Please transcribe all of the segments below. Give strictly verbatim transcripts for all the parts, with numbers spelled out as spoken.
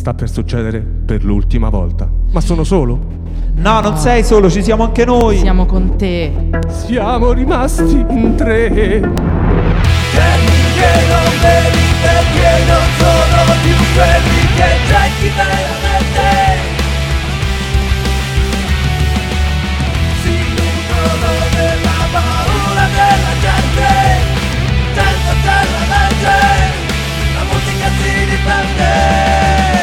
sta per succedere per l'ultima volta. Ma sono solo? No, non sei solo, ci siamo anche noi. Siamo con te. Siamo rimasti in tre. Quelli che non vedi perché non sono più quelli che cerchi veramente. Si nutrono della paura della gente, senza c'è la legge, la musica si riprende.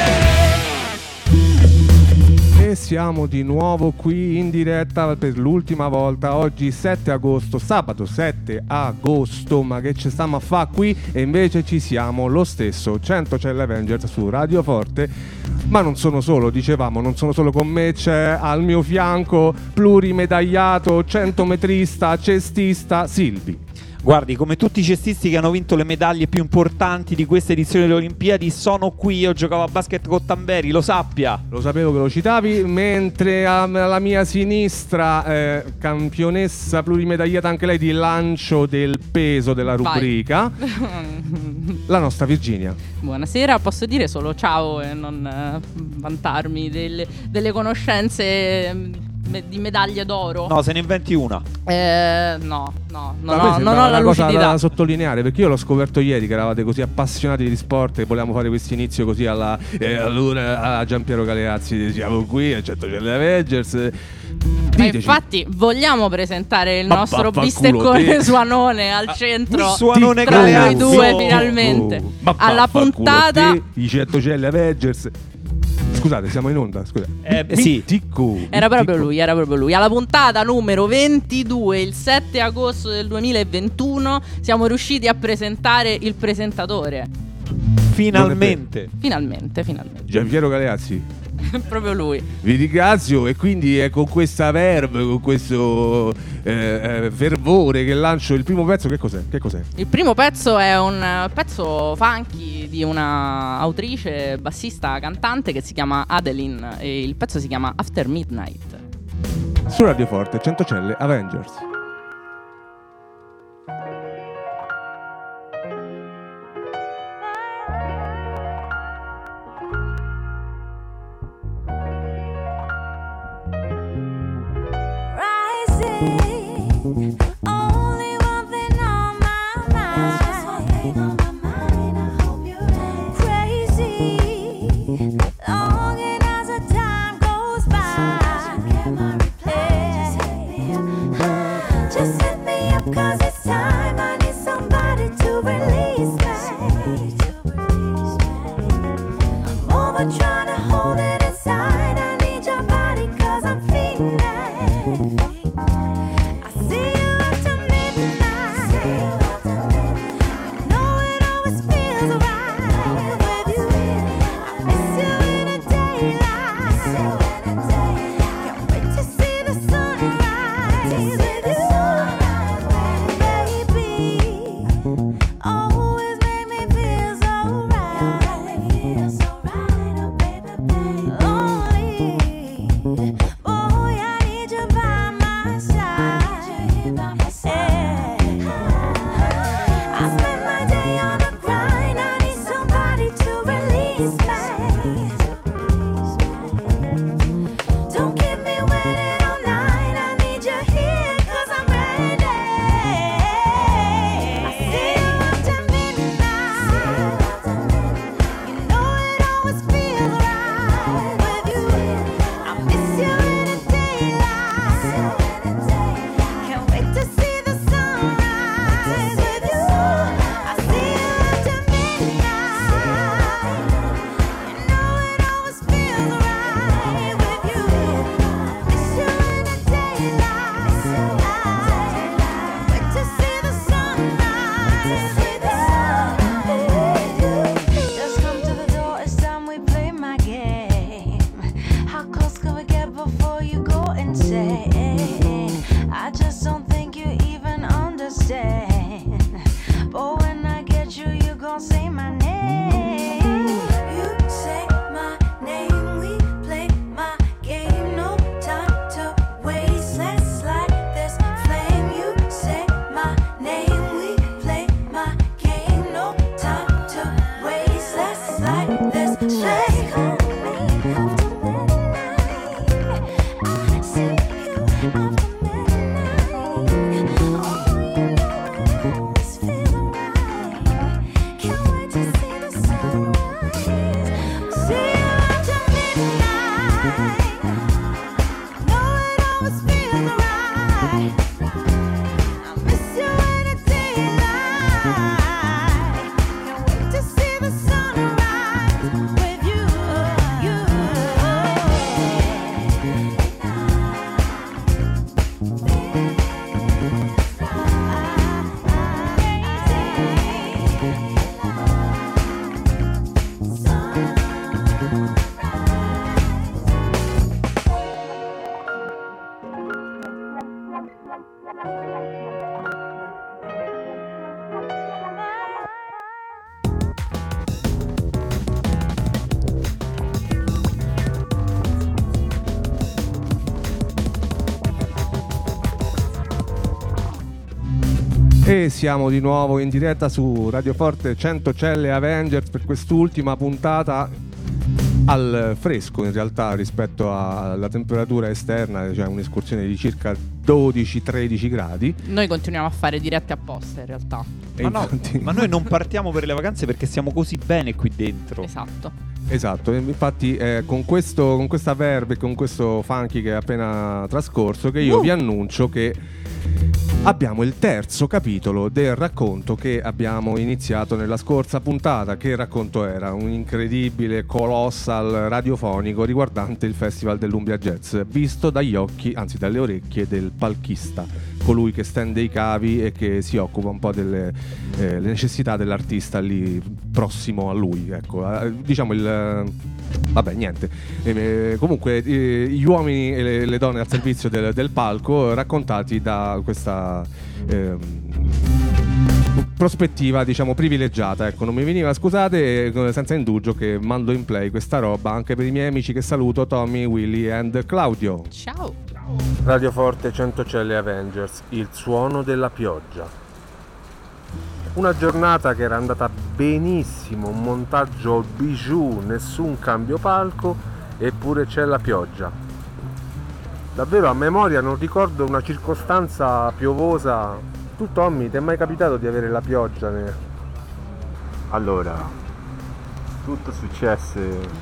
E siamo di nuovo qui in diretta per l'ultima volta. Oggi sette agosto, sabato sette agosto. Ma che ci stiamo a fare qui? E invece ci siamo lo stesso. Centocelle Avengers su Radio Forte. Ma non sono solo, dicevamo, non sono solo con me. C'è al mio fianco plurimedagliato, centometrista, cestista Silvi. Guardi, come tutti i cestisti che hanno vinto le medaglie più importanti di questa edizione delle Olimpiadi, sono qui. Io giocavo a basket con Tamberi, lo sappia. Lo sapevo che lo citavi. Mentre alla mia sinistra, eh, campionessa plurimedagliata anche lei di lancio del peso della rubrica, la nostra Virginia. Buonasera, posso dire solo ciao e non eh, vantarmi delle, delle conoscenze eh, di medaglie d'oro? No, se ne inventi una. Eh, no, no, non Ma a me ho, non sembra ho la una cosa lucidità. da sottolineare, perché io l'ho scoperto ieri che eravate così appassionati di sport e volevamo fare questo inizio così alla eh, allora a Giampiero Galeazzi. Siamo qui a Centocelle Avengers. Ma infatti vogliamo presentare il Ma nostro vaffanculo bisteccone te. Suanone al centro Suanone tra noi Galeazzi. due Oh, finalmente oh, ma alla vaffanculo puntata te, i Centocelle Avengers. Scusate, siamo in onda, scusa. Eh, sì. Mitico, Era proprio mitico. lui, era proprio lui. Alla puntata numero ventidue, il sette agosto del duemilaventuno, siamo riusciti a presentare il presentatore. Finalmente. Finalmente, finalmente. Giampiero Galeazzi. Proprio lui. Vi ringrazio, e quindi è con questa verve, con questo eh, eh, fervore che lancio il primo pezzo. Che cos'è? Che cos'è? Il primo pezzo è un eh, pezzo funky di una autrice, bassista, cantante che si chiama Adeline e il pezzo si chiama After Midnight. Su Radio Forte, Centocelle Avengers. Only one thing on my mind. I hope you're crazy. Longing as the time goes by. E siamo di nuovo in diretta su Radio Forte Centocelle Avengers per quest'ultima puntata al fresco in realtà rispetto alla temperatura esterna, cioè un'escursione di circa dodici tredici gradi. Noi continuiamo a fare dirette apposta in realtà. E Ma, no, infatti... ma noi non partiamo per le vacanze perché siamo così bene qui dentro. Esatto. Esatto, e infatti eh, con, questo, con questa verve e con questo funky che è appena trascorso che io Uh. vi annuncio che abbiamo il terzo capitolo del racconto che abbiamo iniziato nella scorsa puntata. Che racconto era? Un incredibile colossal radiofonico riguardante il Festival dell'Umbria Jazz, visto dagli occhi, anzi dalle orecchie del palchista, colui che stende i cavi e che si occupa un po' delle eh, le necessità dell'artista lì prossimo a lui, ecco, eh, diciamo il... Vabbè, niente. Eh, comunque, eh, gli uomini e le, le donne al servizio del, del palco, raccontati da questa eh, prospettiva, diciamo, privilegiata. Ecco, non mi veniva, scusate, eh, senza indugio che mando in play questa roba anche per i miei amici che saluto, Tommy, Willy and Claudio. Ciao. Radio Forte Centocelle Avengers, il suono della pioggia. Una giornata che era andata benissimo, un montaggio bijou, nessun cambio palco, eppure c'è la pioggia. Davvero a memoria non ricordo una circostanza piovosa. Tu Tommy, ti è mai capitato di avere la pioggia? Ne... Allora, tutto successe.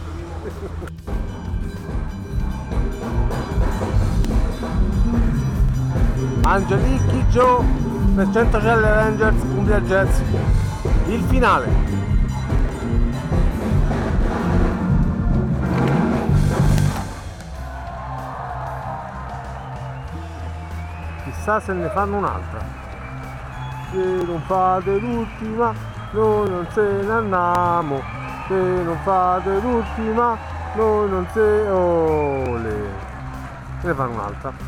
Angelicchi Joe per Centocelle Avengers Umbria Jazz, il finale. Chissà se ne fanno un'altra. Se non fate l'ultima noi non se ne andiamo, se non fate l'ultima noi non se... Ole. Se ne fanno un'altra.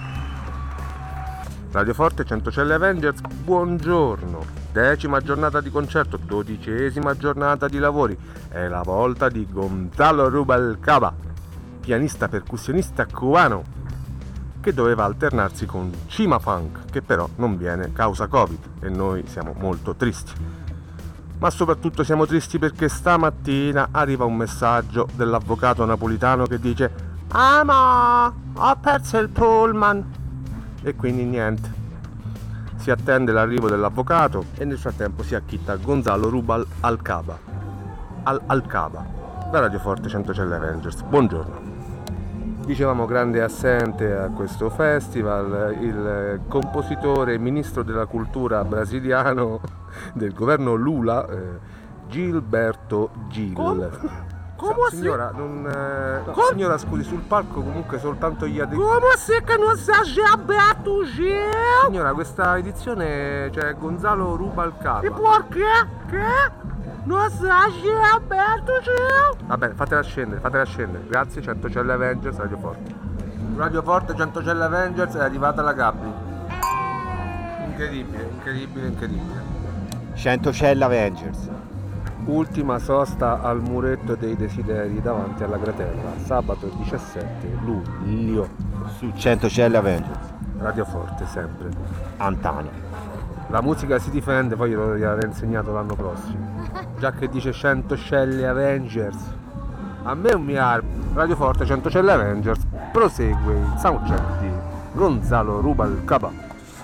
Radio Forte Centocelle Avengers, buongiorno. Decima giornata di concerto, dodicesima giornata di lavori. È la volta di Gonzalo Rubalcaba, pianista percussionista cubano, che doveva alternarsi con Cima Funk, che però non viene causa Covid, e noi siamo molto tristi. Ma soprattutto siamo tristi perché stamattina arriva un messaggio dell'avvocato napolitano che dice: "Amo, ho perso il pullman". E quindi niente, si attende l'arrivo dell'avvocato e nel frattempo si acchitta Gonzalo Rubal Alcaba Al Alcaba da Radio Forte Centocelle Avengers. Buongiorno. Dicevamo grande assente a questo festival il compositore e ministro della cultura brasiliano del governo Lula, eh, Gilberto Gil. Come? Come signora, non, eh, no, signora, scusi, sul palco comunque soltanto gli addetti. Come se che non sia Gilberto Gil? Signora, questa edizione c'è Gonzalo Rubalcaba. E perché? Che? Non sia Gilberto Gil? Va bene, fatela scendere, fatela scendere. Grazie, Centocelle Avengers, Radio Forte. Radio Forte Centocelle Avengers, è arrivata la Gabri. Incredibile, incredibile, incredibile. Centocelle Avengers. Ultima sosta al muretto dei desideri davanti alla Gratella, sabato diciassette luglio. Su Centocelle Avengers. Radio Forte sempre. Antano. La musica si difende, poi glielo gliel'ho insegnato l'anno prossimo. Già che dice Centocelle Avengers. A me un mi arma. Radio Forte Centocelle Avengers prosegue il soundcheck di Gonzalo Rubalcaba.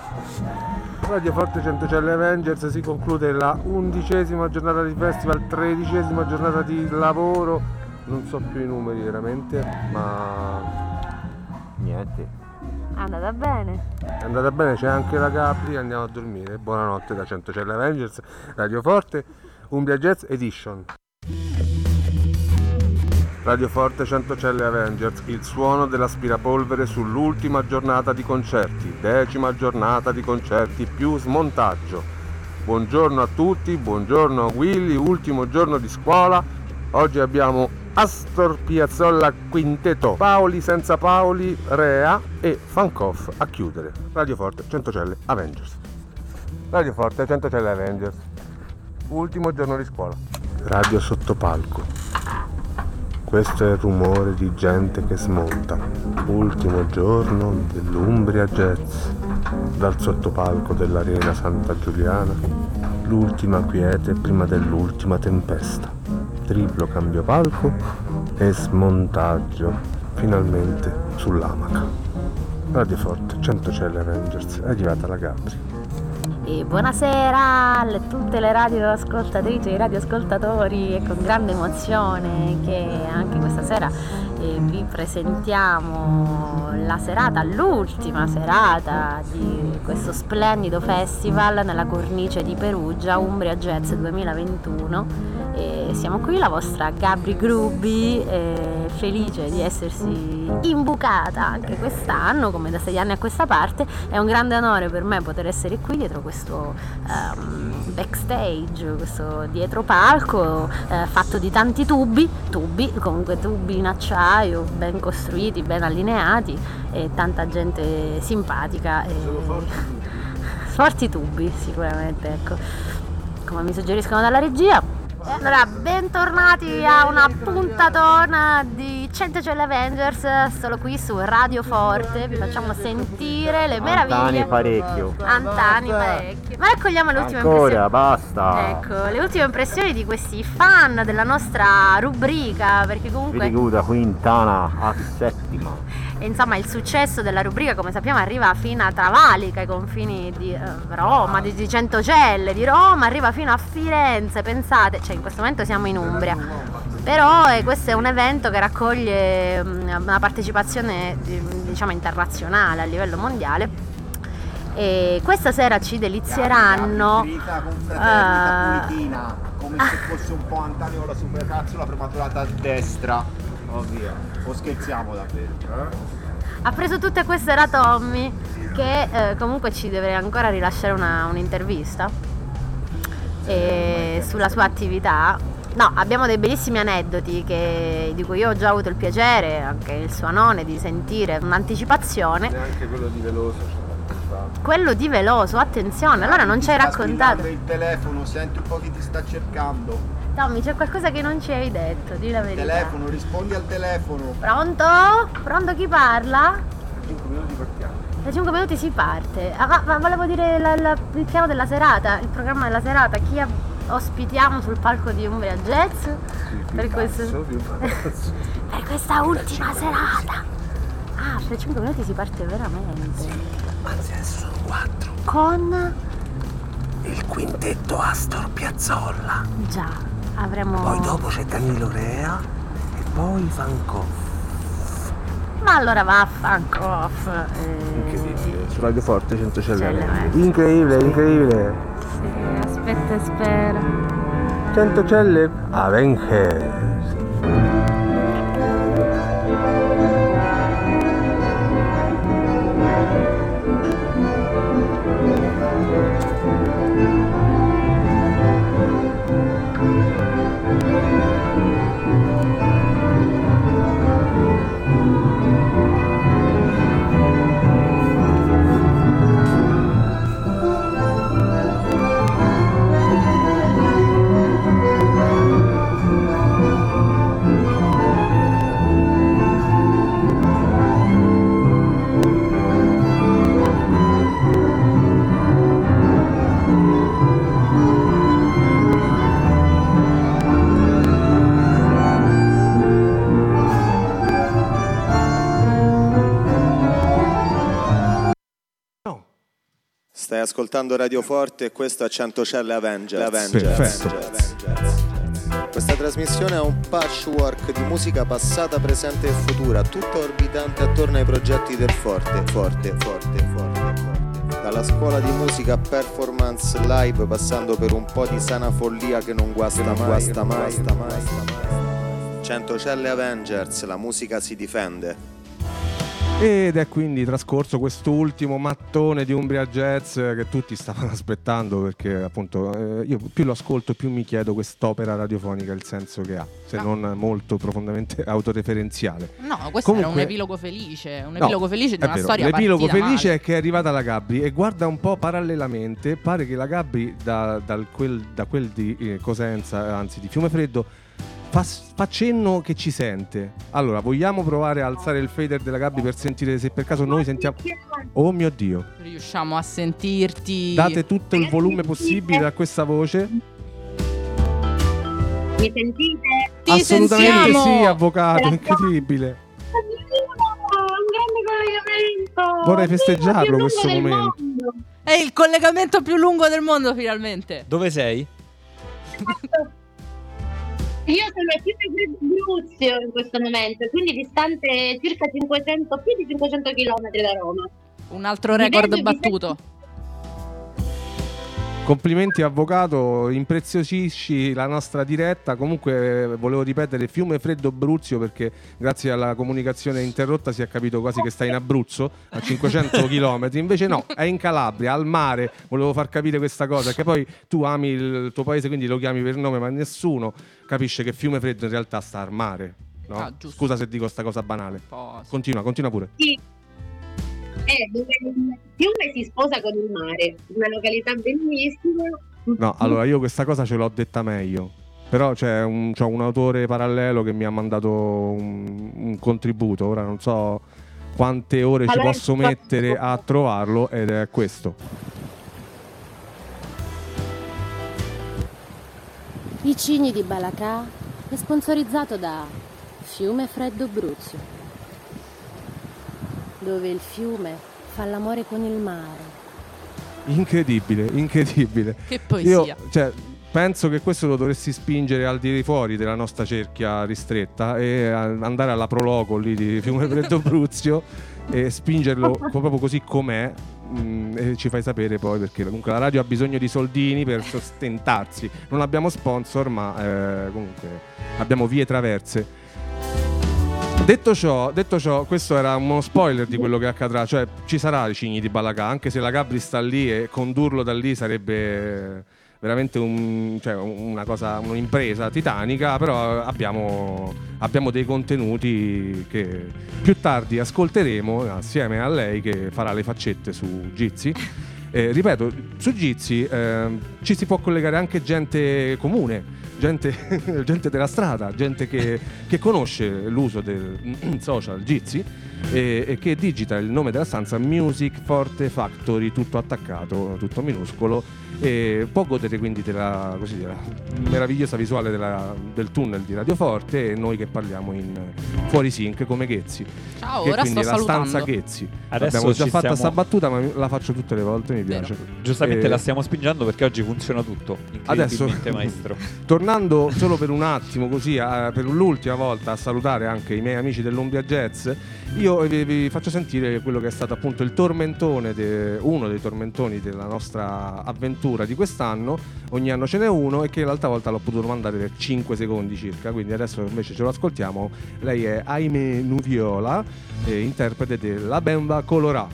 Radio Forte Centocelle Avengers, si conclude la undicesima giornata di festival, tredicesima giornata di lavoro, non so più i numeri veramente, ma Niente. È andata bene. è andata bene, c'è anche la Gabri, andiamo a dormire. Buonanotte da Centocelle Avengers, Radio Forte, Umbria Jazz Edition. Radio Forte Centocelle Avengers, il suono dell'aspirapolvere sull'ultima giornata di concerti, decima giornata di concerti più smontaggio. Buongiorno a tutti, buongiorno a Willy, ultimo giorno di scuola. Oggi abbiamo Astor Piazzolla Quintetto, Paoli senza Paoli, Rea e Fankoff a chiudere. Radio Forte Centocelle Avengers. Radio Forte Centocelle Avengers, ultimo giorno di scuola. Radio Sottopalco. Questo è il rumore di gente che smonta. Ultimo giorno dell'Umbria Jazz. Dal sottopalco dell'Arena Santa Giuliana, l'ultima quiete prima dell'ultima tempesta. Triplo cambio palco e smontaggio finalmente sull'amaca. Radio Forte, Centocelle Avengers, è arrivata la Gabri. E buonasera a tutte le radioascoltatrici e radioascoltatori, è con grande emozione che anche questa sera eh, vi presentiamo la serata, l'ultima serata di questo splendido festival nella cornice di Perugia, Umbria Jazz duemilaventuno. E siamo qui, la vostra Gabri Grubbi, eh, felice di essersi imbucata anche quest'anno, come da sei anni a questa parte. È un grande onore per me poter essere qui dietro questo um, backstage, questo dietro palco eh, fatto di tanti tubi, tubi, comunque tubi in acciaio, ben costruiti, ben allineati, e tanta gente simpatica. E... forti tubi sicuramente, ecco, come mi suggeriscono dalla regia. Allora, bentornati a una puntatona di Centocelle Avengers, solo qui su Radio Forte. Vi facciamo sentire le meraviglie. Antani parecchio. Antani parecchio. Ma raccogliamo le ultime Ancora, impressioni. basta. Ecco, le ultime impressioni di questi fan della nostra rubrica, perché comunque Vedi, quintana a settima. e insomma il successo della rubrica, come sappiamo, arriva fino a travalica i confini di eh, Roma, di, di Centocelle, di Roma, arriva fino a Firenze, pensate, cioè in questo momento siamo in Umbria, però eh, questo è un evento che raccoglie um, una partecipazione diciamo internazionale a livello mondiale, e questa sera ci delizieranno confraternita pulitina, come se fosse un po' Antonio la supercazzola prematurata a destra. Oh via, o scherziamo davvero? Eh? Ha preso tutte queste da Tommy, che eh, comunque ci deve ancora rilasciare una, un'intervista e sulla sua attività. No, abbiamo dei bellissimi aneddoti che, di cui io ho già avuto il piacere, anche il suo nome, di sentire un'anticipazione. Neanche quello di Veloso. Quello di Veloso, attenzione, allora non ci hai raccontato. Il telefono, senti un po' chi ti sta cercando. Tommy, c'è qualcosa che non ci hai detto, di la verità. Telefono, rispondi al telefono. Pronto? Pronto, chi parla? cinque minuti partiamo. Da cinque minuti si parte. Ah, ma volevo dire la, la, il piano della serata, il programma della serata, chi a, ospitiamo sul palco di Umbria Jazz Sì, per, questo, cazzo, per questa ultima serata. Ah, fra cinque minuti si parte veramente. Anzi, adesso sono quattro. Con Il quintetto Astor Piazzolla. già avremo. Poi dopo c'è Danilo Rea e poi Van Gogh. Ma allora vaffancoff. Eh... Incredibile, su Radio Forte Centocelle Celle Avengers. Avengers. Incredibile, incredibile. Sì, aspetta e spera. Centocelle Avengers. Stai ascoltando Radio Forte e questo è Centocelle Avengers. Perfetto. Avengers. Questa trasmissione è un patchwork di musica passata, presente e futura, tutta orbitante attorno ai progetti del Forte, Forte, Forte, Forte, Forte. Dalla scuola di musica performance live, passando per un po' di sana follia che non guasta mai, guasta mai, guasta mai. Centocelle Avengers, la musica si difende. Ed è quindi trascorso quest'ultimo mattone di Umbria Jazz che tutti stavano aspettando, perché appunto eh, io più lo ascolto più mi chiedo quest'opera radiofonica il senso che ha, se No. non molto profondamente autoreferenziale. No, questo Comunque- era un epilogo felice, un No, epilogo felice di è una vero, storia l'epilogo partita felice male. è che è arrivata la Gabri e guarda un po' parallelamente, pare che la Gabri da, dal quel, da quel di eh, Cosenza, anzi di Fiumefreddo, fa, fa cenno che ci sente. Allora, vogliamo provare a alzare il fader della Gabby per sentire se per caso noi sentiamo. Oh mio Dio. Riusciamo a sentirti. Date tutto il volume possibile a questa voce. Mi sentite? Ti Assolutamente sentiamo. sì, avvocato, incredibile. Un grande collegamento. Vorrei festeggiarlo questo momento. È il collegamento più lungo del mondo finalmente. Dove sei? Io sono a Bruzio in questo momento, quindi distante circa cinquecento, più di cinquecento chilometri da Roma. Un altro record battuto. Complimenti avvocato, impreziosisci la nostra diretta. Comunque volevo ripetere Fiume Freddo Bruzio, perché grazie alla comunicazione interrotta si è capito quasi che stai in Abruzzo a cinquecento chilometri, invece no, è in Calabria, al mare. Volevo far capire questa cosa, che poi tu ami il tuo paese quindi lo chiami per nome, ma nessuno capisce che Fiume Freddo in realtà sta al mare, no? Ah, giusto. Scusa se dico sta cosa banale. Oh, sì. Continua, continua pure. Sì. Eh, dove il fiume si sposa con il mare, una località bellissima. No, allora io questa cosa ce l'ho detta meglio. Però c'è un, c'ho un autore parallelo che mi ha mandato un, un contributo. Ora non so quante ore ci Allora, posso mettere a trovarlo, ed è questo. I Cigni di Balacà è sponsorizzato da Fiume Freddo Bruzio, dove il fiume fa l'amore con il mare. Incredibile, incredibile. Che poesia. Io, cioè, penso che questo lo dovresti spingere al di fuori della nostra cerchia ristretta e andare alla Proloco lì di Fiume Freddo Bruzio e spingerlo proprio così com'è. Mm, e ci fai sapere poi, perché comunque la radio ha bisogno di soldini per sostentarsi. Non abbiamo sponsor, ma eh, comunque abbiamo vie traverse. Detto ciò, detto ciò, questo era uno spoiler di quello che accadrà, cioè ci sarà i Cigni di Balacà, anche se la Gabri sta lì e condurlo da lì sarebbe veramente un, cioè una cosa, un'impresa titanica, però abbiamo, abbiamo dei contenuti che più tardi ascolteremo assieme a lei, che farà le faccette su Jitsi. Eh, ripeto, su Jitsi eh, ci si può collegare anche gente comune, gente, gente della strada, gente che, che conosce l'uso del social Jitsi e, e che digita il nome della stanza Music Forte Factory, tutto attaccato, tutto minuscolo, e può godere quindi della, così, della meravigliosa visuale della, del tunnel di Radio Forte, e noi che parliamo in fuori sync come Ghezzi. Ciao, che ora quindi sto è la salutando. stanza Ghezzi. Adesso Abbiamo già ci fatta stiamo- sta battuta, ma la faccio tutte le volte, mi piace. Giustamente Eh, la stiamo spingendo perché oggi funziona tutto. Adesso, Incredibilmente, maestro. tornando solo per un attimo, così a- per l'ultima volta, a salutare anche i miei amici dell'Umbria Jazz, io vi, vi faccio sentire quello che è stato appunto il tormentone, de- uno dei tormentoni della nostra avventura di quest'anno. Ogni anno ce n'è uno, e che l'altra volta l'ho potuto mandare per cinque secondi circa, quindi adesso invece ce lo ascoltiamo. Lei è Aime Nuviola, eh, interprete della Bemba Colorà.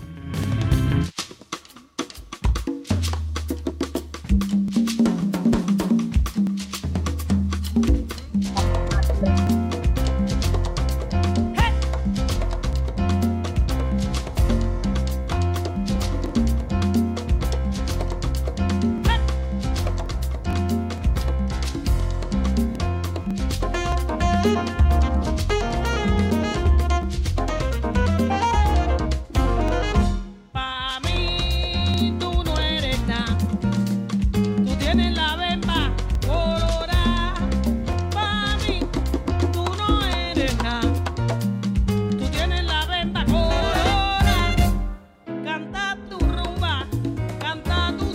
Pa' mí tú no eres nada, tú tienes la bemba colorada. Pa' mí tú no eres nada, tú tienes la bemba colorada. Canta tu rumba, canta tu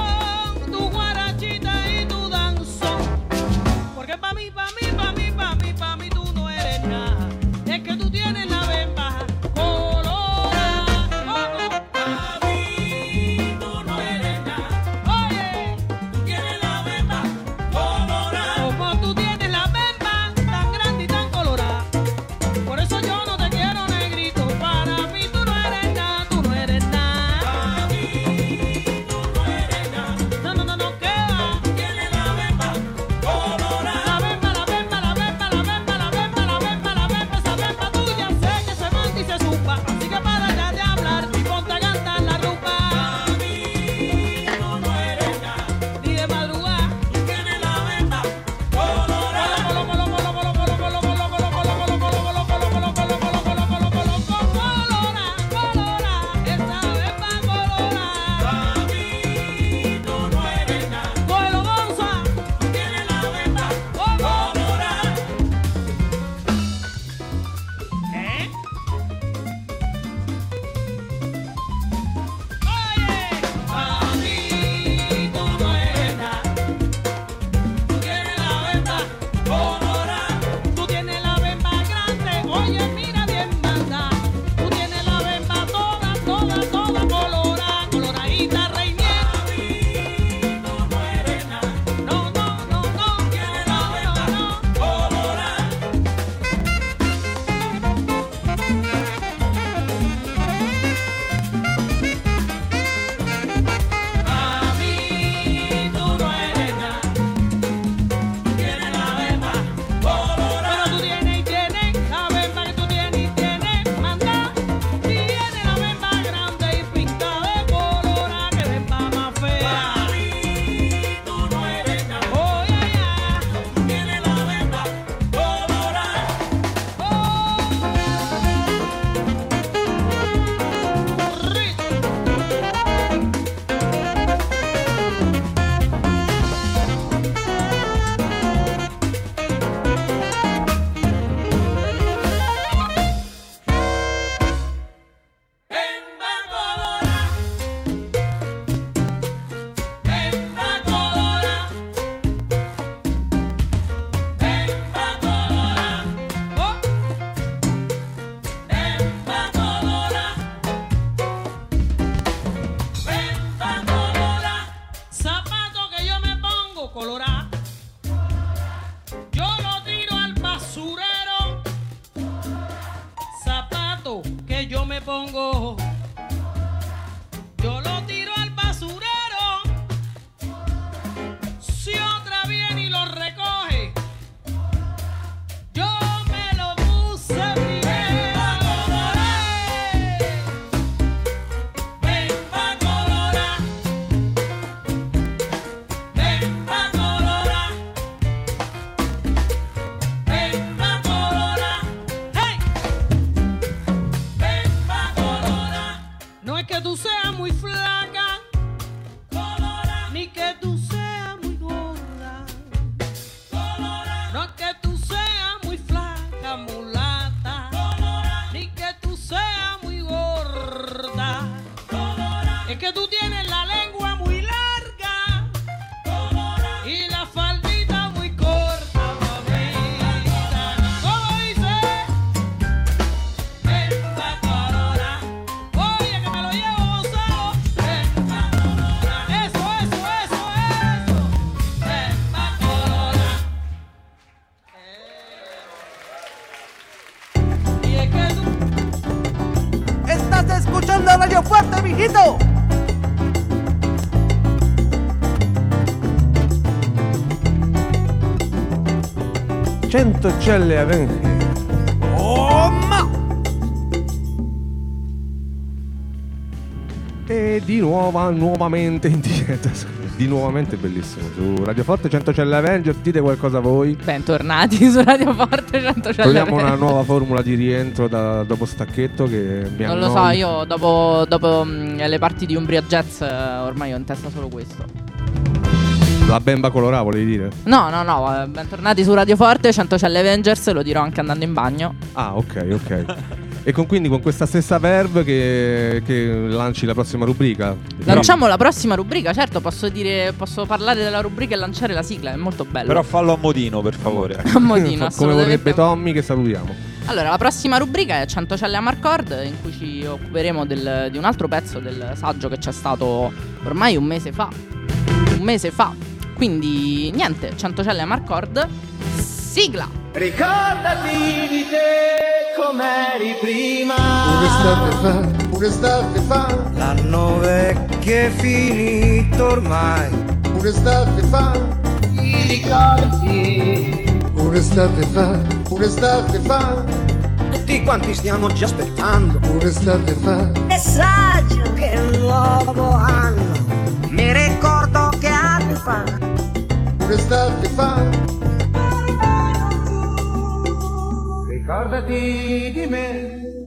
son, tu guarachita y tu danzón. Porque pa' mí, pa' mí, pa' mí, pa' mí, pongo, yo lo tiro al basurero. Si otra viene y lo recoge, yo me lo puse primero. Ven pa' colorar, ven pa' colorar, ven pa' colorar, hey, ven pa' colorar. No es que tú seas muy flaca, colora, ni que tú seas muy gorda, colora, no es que tú seas muy flaca, mulata, colora, ni que tú seas muy gorda, colora, es que tú tienes la lengua muy larga, colora, y la faldita muy corta, mamita. ¿Cómo dice? Ven pa' colorar, oye que me lo llevo gozado. Ven pa' colorar, eso, eso, eso, eso. Ven pa' colorar. Y es que tú Estás escuchando Radio Fuerte, mijito. Centocelle Avenger. Oh, ma! E di nuova, nuovamente in diretta. Di nuovamente bellissimo. Su Radio Forte Centocelle Avengers, dite qualcosa voi. Bentornati su Radio Forte Centocelle Troviamo una Avengers. nuova formula di rientro da, dopo Stacchetto che mi Non lo so, annoi. io dopo, dopo mh, le parti di Umbria Jazz eh, ormai ho in testa solo questo. La bemba colorata volevi dire? No, no, no, eh, bentornati su Radio Forte Centocelle Avengers, lo dirò anche andando in bagno. Ah, ok, ok. E con, quindi con questa stessa verve che, che lanci la prossima rubrica. Lanciamo la prossima rubrica, certo, posso dire, posso parlare della rubrica e lanciare la sigla, è molto bello. Però fallo a modino, per favore. A modino, Come assolutamente. vorrebbe Tommy, che salutiamo. Allora, la prossima rubrica è Centocelle a Marcord, in cui ci occuperemo del- di un altro pezzo del saggio che c'è stato ormai un mese fa. Un mese fa. Quindi, niente, Centocelle a Marcord, sigla! Ricordati di te com'eri prima. Un'estate fa, un'estate fa, L'anno vecchio è finito ormai. un'estate fa, Ti ricordi? un'estate fa, un'estate fa, Tutti quanti stiamo già aspettando un'estate fa, messaggio che è un nuovo anno. Mi ricordo che anni fa un'estate fa, ricordati di me.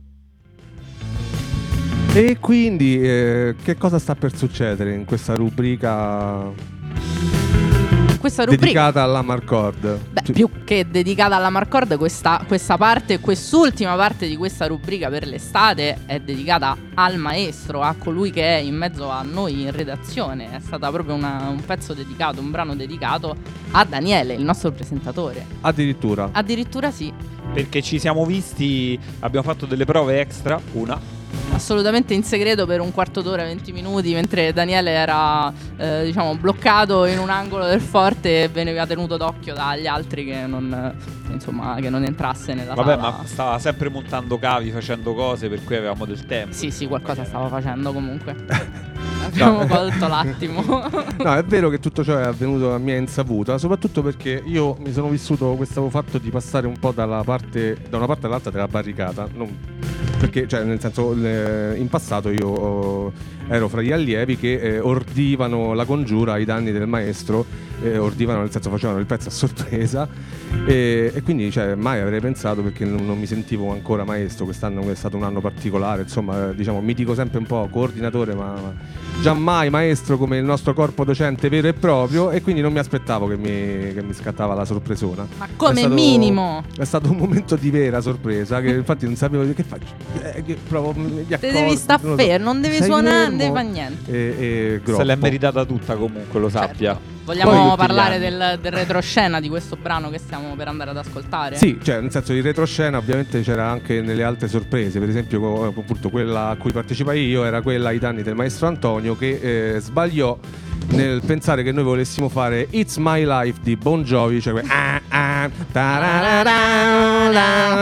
E quindi eh, che cosa sta per succedere in questa rubrica Questa rubrica, dedicata alla Marcord? beh, più che dedicata alla Marcord, questa, questa parte, quest'ultima parte di questa rubrica per l'estate è dedicata al maestro, a colui che è in mezzo a noi in redazione. È stata proprio una- un pezzo dedicato, un brano dedicato a Daniele, il nostro presentatore. Addirittura. Addirittura sì, Perché ci siamo visti, abbiamo fatto delle prove extra, una. assolutamente in segreto per un quarto d'ora, venti minuti, mentre Daniele era eh, diciamo bloccato in un angolo del forte e veniva tenuto d'occhio dagli altri che non, eh, insomma, che non entrasse nella Vabbè, sala. ma stava sempre montando cavi, facendo cose, per cui avevamo del tempo. Sì, sì, qualcosa stava facendo comunque. Abbiamo colto l'attimo. No, è vero che tutto ciò è avvenuto a mia insaputa, soprattutto perché io mi sono vissuto questo fatto di passare un po' dalla parte, da una parte all'altra della barricata. Non, perché, cioè, nel senso, le- in passato io oh, ero fra gli allievi che eh, ordivano la congiura ai danni del maestro, eh, ordivano nel senso facevano il pezzo a sorpresa, e, e quindi cioè, mai avrei pensato, perché non, non mi sentivo ancora maestro. Quest'anno è stato un anno particolare, insomma, eh, diciamo, mi dico sempre un po' coordinatore, ma, ma giammai maestro come il nostro corpo docente vero e proprio, e quindi non mi aspettavo che mi, che mi scattava la sorpresona. Ma come È stato- minimo. È stato un momento di vera sorpresa, che infatti non sapevo che faccio. Eh, che provo gli Te accordi, devi sta non lo so. fermo, non devi Stai suonare, non fermo. devi fare niente. E, e Se groppo. l'è meritata tutta comunque, lo sappia. Vogliamo Poi tutti parlare gli anni. del, del retroscena di questo brano che stiamo per andare ad ascoltare? Sì, cioè nel senso di retroscena ovviamente c'era anche nelle altre sorprese, per esempio co- appunto quella a cui partecipai io era quella ai danni del maestro Antonio, che eh, sbagliò nel pensare che noi volessimo fare It's My Life di Bon Jovi, cioè que- ah, ah, tararara, ah,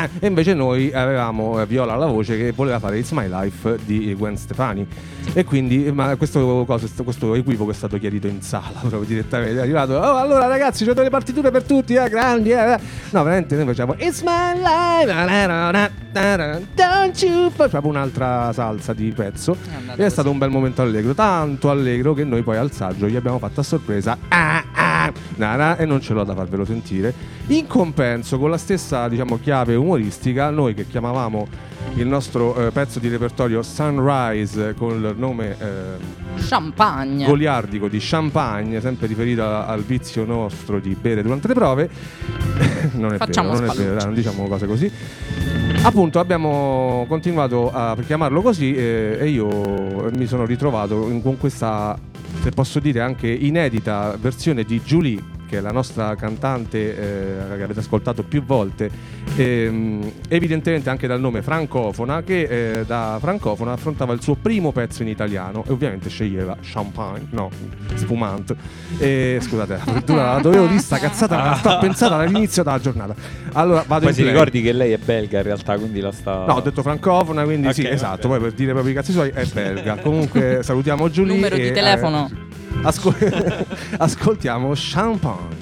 ah. E invece noi avevamo eh, Viola alla voce che voleva fare It's My Life di Gwen Stefani. E quindi, ma questo, cosa, questo equivoco è stato chiarito in sala proprio direttamente. È arrivato, oh allora ragazzi, c'ho delle partiture per tutti, eh, grandi, eh. No, veramente noi facciamo It's My Life, don't you, proprio un'altra salsa di pezzo. È e è stato un bel momento allegro, tanto allegro che noi poi al saggio gli abbiamo fatto a sorpresa ah, ah, nana, e non ce l'ho da farvelo sentire. In compenso, con la stessa, diciamo, chiave umoristica, noi che chiamavamo il nostro eh, pezzo di repertorio Sunrise con il nome eh, Champagne goliardico di Champagne, sempre riferito a, al vizio nostro di bere durante le prove. non è Facciamo vero, non è vero, dai, non diciamo cose così. Appunto abbiamo continuato a chiamarlo così e, e io mi sono ritrovato in, con questa, se posso dire anche inedita, versione di Julie, che è la nostra cantante eh, che avete ascoltato più volte, ehm, evidentemente anche dal nome francofona, che eh, da francofona affrontava il suo primo pezzo in italiano e ovviamente sceglieva Champagne, no, spumante. E, scusate, la dovevo dire sta cazzata, la sto pensata all'inizio della giornata. Allora vado poi in si play. ricordi che lei è belga in realtà, quindi la sta... No, ho detto francofona, quindi okay, sì, esatto, okay. Poi per dire proprio i cazzi suoi è belga. Comunque salutiamo Giulia. Numero e, di telefono. Eh, ascol- ascoltiamo Champagne.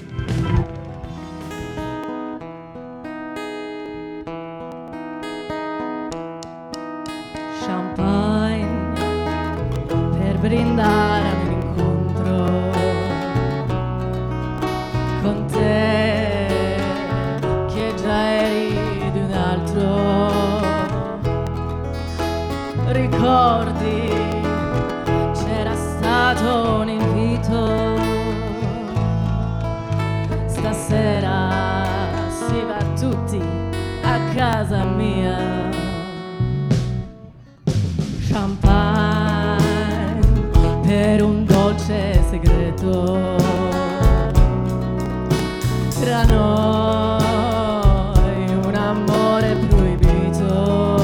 Champagne per brindare a un incontro con te che già eri di un altro. Ricordi, c'era stato un invito, stasera si va tutti a casa mia. Champagne per un dolce segreto tra noi, un amore proibito.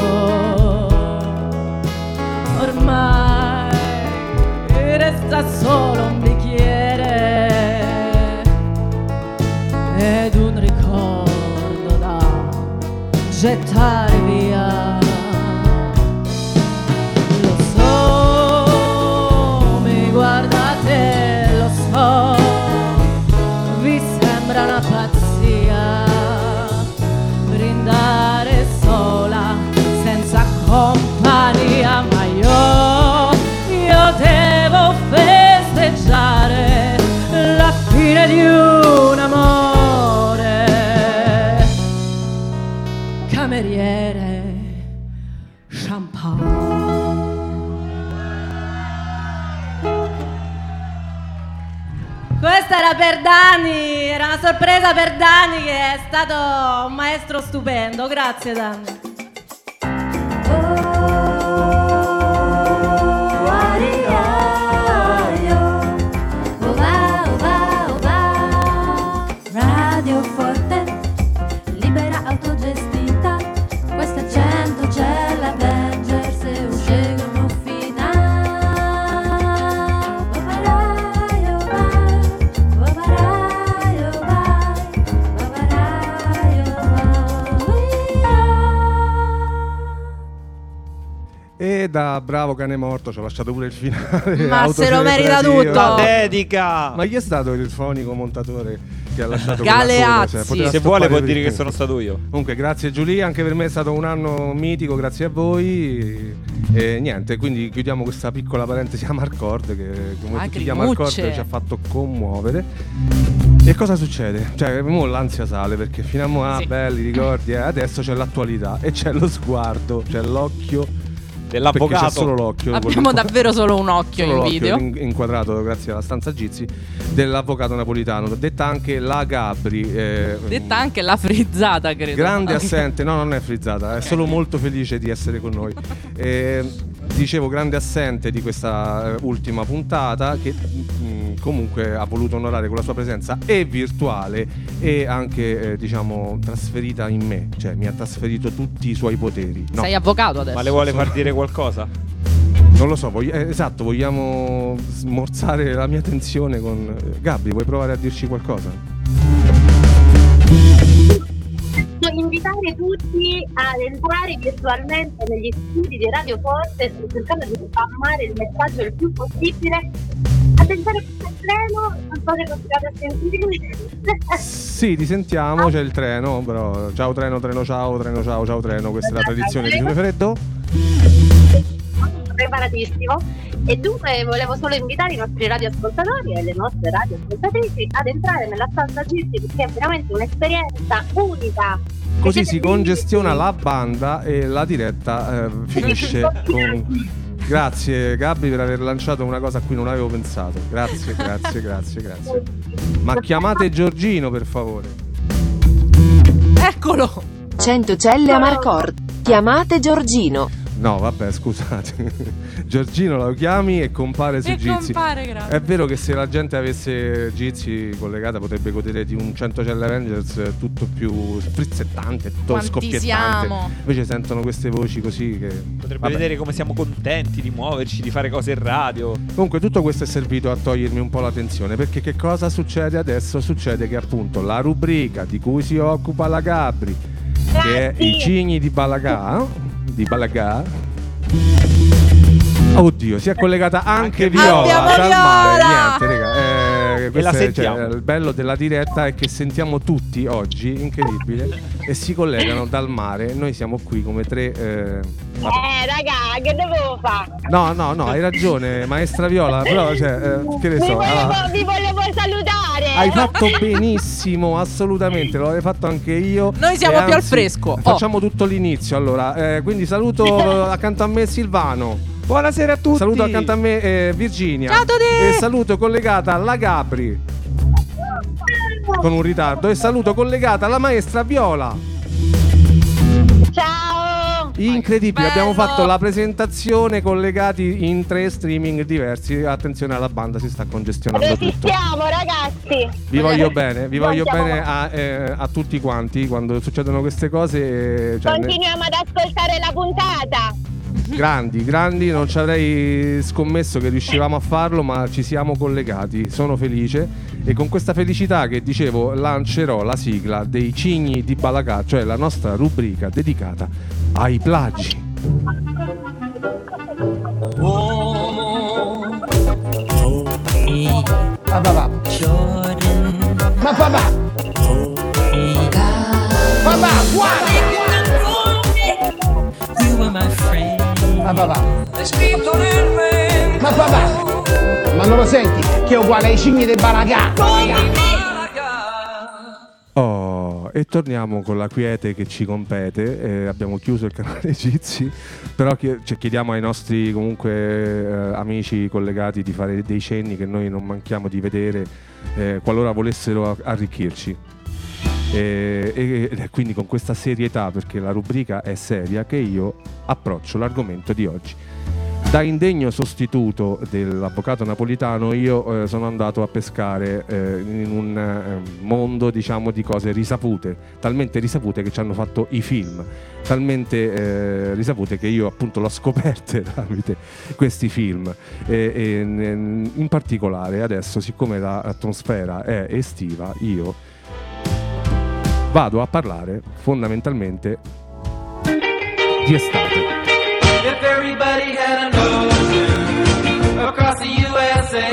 Ormai resta solo un bicchiere ed un ricordo da gettare via. Guardate, lo so, vi sembra una pazzia brindare sola, senza compagnia, ma io, io devo festeggiare la fine di un amore. Cameriere, champagne. Questa era per Dani, era una sorpresa per Dani che è stato un maestro stupendo. Grazie Dani. Radio Forte, libera autogestita, questa cento c'è l'Avengers e usciremo E da bravo cane morto ci ho lasciato pure il finale. Ma se lo merita tutto. La dedica. Ma chi è stato il fonico montatore che ha lasciato Galeazzi? quella coda? Cioè, se vuole può dire che sono stato io. Comunque grazie Giulia, anche per me è stato un anno mitico, grazie a voi. E niente, quindi chiudiamo questa piccola parentesi a Marcord, che come tutti gli Marcord ci ha fatto commuovere. E cosa succede? Cioè, mo l'ansia sale perché fino a mo, ah, sì, belli ricordi, eh. Adesso c'è l'attualità e c'è lo sguardo, c'è l'occhio dell'avvocato. Perché c'è solo l'occhio. Abbiamo davvero solo un occhio solo in video in- inquadrato grazie alla stanza Gizi dell'avvocato napolitano, detta anche la Gabri, eh, detta anche la frizzata, credo. Grande assente, no, non è frizzata, è solo molto felice di essere con noi. Eh, dicevo, grande assente di questa eh, ultima puntata, che mh, comunque ha voluto onorare con la sua presenza e virtuale e anche eh, diciamo trasferita in me, cioè mi ha trasferito tutti i suoi poteri. No. Sei avvocato adesso. Ma le vuole far dire qualcosa? Non lo so, vogli- eh, esatto, vogliamo smorzare la mia tensione con Gabri, vuoi provare a dirci qualcosa? In invitare tutti ad entrare virtualmente negli studi di Radio Forte, sto cercando di spammare il messaggio il più possibile. Attenzione, questo treno, non so se continuate a sentirmi. Sì, ti sentiamo, c'è il treno, però ciao treno, treno ciao, treno ciao, ciao treno, questa è la tradizione di Fiume Freddo. Preparatissimo. E dunque volevo solo invitare i nostri radioascoltatori e le nostre radioascoltatrici ad entrare nella stanza Gizzi, perché è veramente un'esperienza unica. Così si congestiona la banda e la diretta eh, finisce con... Grazie Gabri per aver lanciato una cosa a cui non avevo pensato. Grazie, grazie, grazie, grazie. Ma chiamate Giorgino per favore. Eccolo! cento celle a Marcord. Chiamate Giorgino. No, vabbè, scusate. Giorgino lo chiami e compare su E Gizzi. compare, grazie. È vero che se la gente avesse Gizzi collegata potrebbe godere di un cento celle Avengers tutto più sprizzettante, tutto Quanti scoppiettante. siamo? Invece sentono queste voci così che Potrebbe vabbè. vedere come siamo contenti di muoverci, di fare cose in radio. Comunque tutto questo è servito a togliermi un po' la tensione, perché che cosa succede adesso? Succede che appunto la rubrica di cui si occupa la Gabri, che è i cigni di Balagà, di Balagà. Oddio, si è collegata anche, Anche Viola Viola. dal Viola! mare. Niente, raga. Eh, questo la è- sentiamo. cioè, il bello della diretta è che sentiamo tutti oggi, incredibile, e si collegano dal mare. Noi siamo qui come tre. Eh, vabbè. Eh raga, che devo fare? No, no, no, hai ragione, maestra Viola, però cioè, eh, che ne Vi so. volevo, allora, vi volevo salutare. hai fatto benissimo, assolutamente, l'avrei fatto anche io. Noi siamo E più al anzi, fresco. Oh. Facciamo tutto l'inizio allora. Eh, quindi saluto accanto a me Silvano. Buonasera a tutti. Saluto accanto a me eh, Virginia. Ciao a tutti. E saluto collegata la Gabri con un ritardo. E saluto collegata la maestra Viola. Ciao. Incredibile, Bello. abbiamo fatto la presentazione collegati in tre streaming diversi. Attenzione alla banda, si sta congestionando tutto. Resistiamo ragazzi. Vi voglio bene, vi Non voglio siamo- bene a, eh, a tutti quanti quando succedono queste cose. eh, cioè, ne- Continuiamo ad ascoltare la puntata. grandi, grandi, non ci avrei scommesso che riuscivamo a farlo, ma ci siamo collegati. Sono felice e con questa felicità che dicevo lancerò la sigla dei Cigni di Balagà, cioè la nostra rubrica dedicata ai plagi. Ma papà. Ma papà. Papà, guarda. Ma papà. Ma papà. Ma non lo senti? Che è uguale ai cigni dei Balagà. Oh, e torniamo con la quiete che ci compete. Eh, abbiamo chiuso il canale Gizzi, però chi- cioè, chiediamo ai nostri comunque eh, amici collegati di fare dei cenni che noi non manchiamo di vedere eh, qualora volessero a- arricchirci. E, e- ed è quindi con questa serietà, perché la rubrica è seria, che io approccio l'argomento di oggi. Da indegno sostituto dell'avvocato napolitano io eh, sono andato a pescare eh, in un eh, mondo, diciamo, di cose risapute, talmente risapute che ci hanno fatto i film, talmente eh, risapute che io appunto l'ho scoperte tramite questi film. E, e, n- in particolare adesso, siccome l'atmosfera è estiva, io vado a parlare fondamentalmente di estate. If everybody had an ocean across the U S A,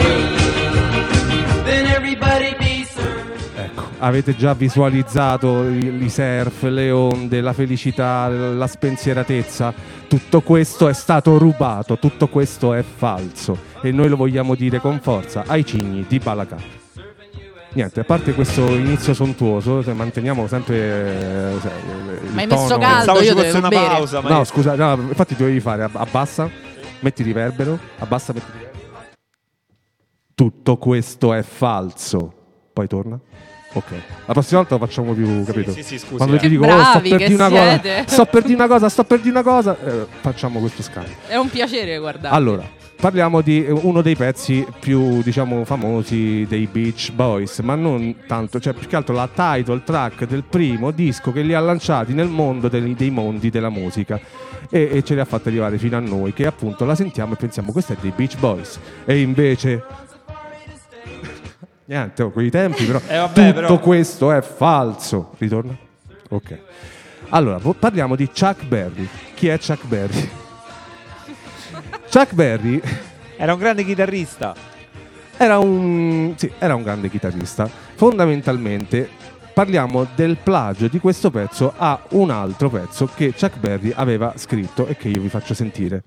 then everybody be served. Ecco, avete già visualizzato i, i surf, le onde, la felicità, la spensieratezza. Tutto questo è stato rubato, tutto questo è falso e noi lo vogliamo dire con forza ai Cigni di Balagà. Niente, a parte questo inizio sontuoso, se manteniamo sempre eh, se- il Ma hai tono- messo caldo, Pensavo ci io fosse devo una bere. pausa, ma No, scusa, no, infatti dovevi fare ab- abbassa, metti riverbero, abbassa, metti riverbero. Tutto questo è falso. Poi torna. Ok. La prossima volta lo facciamo più, capito? sì, sì, scusi, Quando eh. ti dico, Bravi oh, sto per che dire una siete. cosa, sto per dire una cosa, sto per dire una cosa, eh, facciamo questo scambio. È un piacere guardare. Allora, parliamo di uno dei pezzi più, diciamo, famosi dei Beach Boys, ma non tanto, cioè più che altro la title track del primo disco che li ha lanciati nel mondo dei, dei mondi della musica e, e ce li ha fatti arrivare fino a noi, che appunto la sentiamo e pensiamo questo è dei Beach Boys e invece niente, ho quei tempi però Eh, vabbè, tutto però. questo è falso. Ritorna? Ok. Allora, vo- parliamo di Chuck Berry. Chi è Chuck Berry? Chuck Berry era un grande chitarrista. Era un, sì, era un grande chitarrista. Fondamentalmente parliamo del plagio di questo pezzo a un altro pezzo che Chuck Berry aveva scritto e che io vi faccio sentire.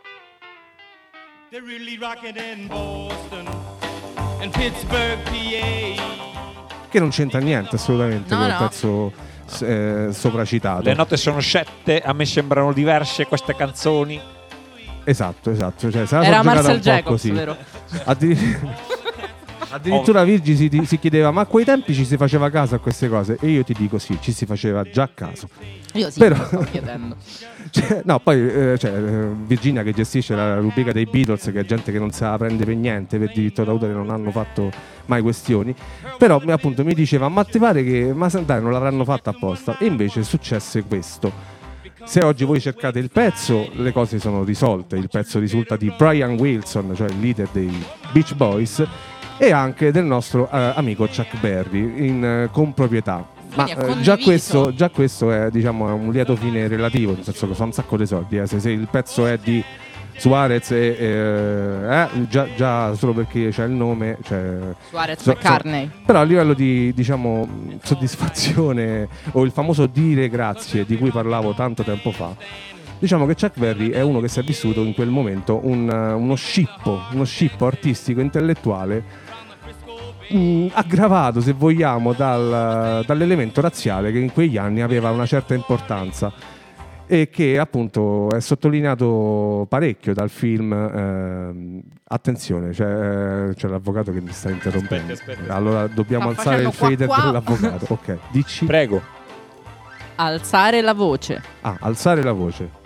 They're really rocking in Boston and Pittsburgh, P A. Che non c'entra niente assolutamente No, con no. il pezzo eh, sopracitato. Le note sono sette, a me sembrano diverse queste canzoni. Esatto, esatto. Cioè, se la Era sono giocata Marcel un po' Jacobs, così. vero? Addir- Addirittura Virgi si, si chiedeva: ma a quei tempi ci si faceva caso a queste cose? E io ti dico sì, ci si faceva già caso. Io sì, Però- lo sto chiedendo. Cioè, no, poi eh, cioè, eh, Virginia che gestisce la rubrica dei Beatles, che è gente che non se la prende per niente, per diritto d'autore non hanno fatto mai questioni, però mi- appunto mi diceva: ma ti pare che ma se- dai, non l'avranno fatta apposta? E invece successe questo. Se oggi voi cercate il pezzo, le cose sono risolte. Il pezzo risulta di Brian Wilson, cioè il leader dei Beach Boys, e anche del nostro eh, amico Chuck Berry in eh, comproprietà. Ma Quindi è eh, già, condiviso. questo, già questo è, diciamo, è un lieto fine relativo, nel senso che fa un sacco di soldi. eh. Se, se il pezzo è di Suarez e eh, eh, già, già solo perché c'è il nome, cioè, Suarez so- e Carney. so- però a livello di, diciamo, soddisfazione o il famoso dire grazie di cui parlavo tanto tempo fa, diciamo che Chuck Berry è uno che si è vissuto in quel momento un, uno scippo, uno scippo artistico intellettuale mh, aggravato, se vogliamo, dal- dall'elemento razziale che in quegli anni aveva una certa importanza e che appunto è sottolineato parecchio dal film. ehm, attenzione, c'è, c'è l'avvocato che mi sta interrompendo. Aspetta, aspetta. Allora dobbiamo Sta alzare il facendo fader qua qua. dell'avvocato. Ok, dici. Prego. Alzare la voce. Ah, alzare la voce.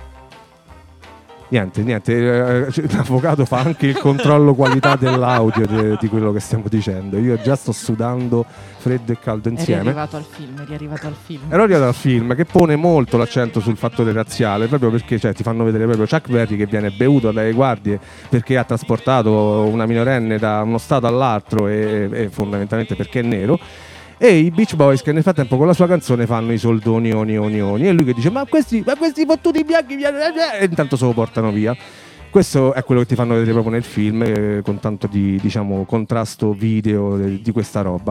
Niente, niente, eh, cioè, l'avvocato fa anche il controllo qualità dell'audio de- di quello che stiamo dicendo. Io già sto sudando freddo e caldo Eri insieme. arrivato al film, eri arrivato al film. Ero arrivato al film che pone molto l'accento sul fattore razziale, proprio perché cioè, ti fanno vedere proprio Chuck Berry che viene bevuto dalle guardie perché ha trasportato una minorenne da uno stato all'altro e, e fondamentalmente perché è nero. E i Beach Boys che nel frattempo con la sua canzone fanno i soldoni, oni, oni, oni. E lui che dice: ma questi, ma questi fottuti bianchi, e intanto se lo portano via. Questo è quello che ti fanno vedere proprio nel film, eh, con tanto di, diciamo, contrasto video eh, di questa roba.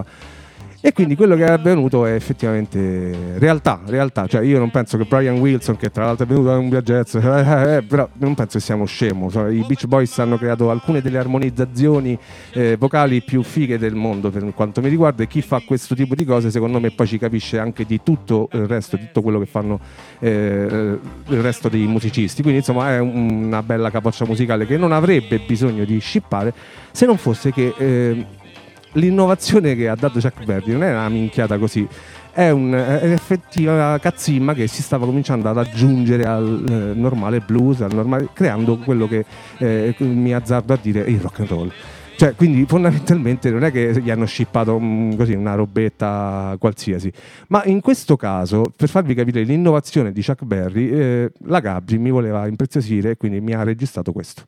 E quindi quello che è avvenuto è effettivamente realtà, realtà. Cioè io non penso che Brian Wilson, che tra l'altro è venuto da un jazz, eh, eh, però non penso che sia uno scemo. Cioè, i Beach Boys hanno creato alcune delle armonizzazioni eh, vocali più fighe del mondo per quanto mi riguarda, e chi fa questo tipo di cose secondo me poi ci capisce anche di tutto il resto, di tutto quello che fanno eh, il resto dei musicisti. Quindi insomma è un- una bella capoccia musicale che non avrebbe bisogno di scippare se non fosse che... Eh, l'innovazione che ha dato Chuck Berry non è una minchiata così, è un'effettiva cazzimma che si stava cominciando ad aggiungere al eh, normale blues, al normale, creando quello che eh, mi azzardo a dire il rock and roll. Cioè, quindi fondamentalmente non è che gli hanno scippato mh, così una robetta qualsiasi, ma in questo caso, per farvi capire l'innovazione di Chuck Berry, eh, la Gabri mi voleva impreziosire e quindi mi ha registrato questo.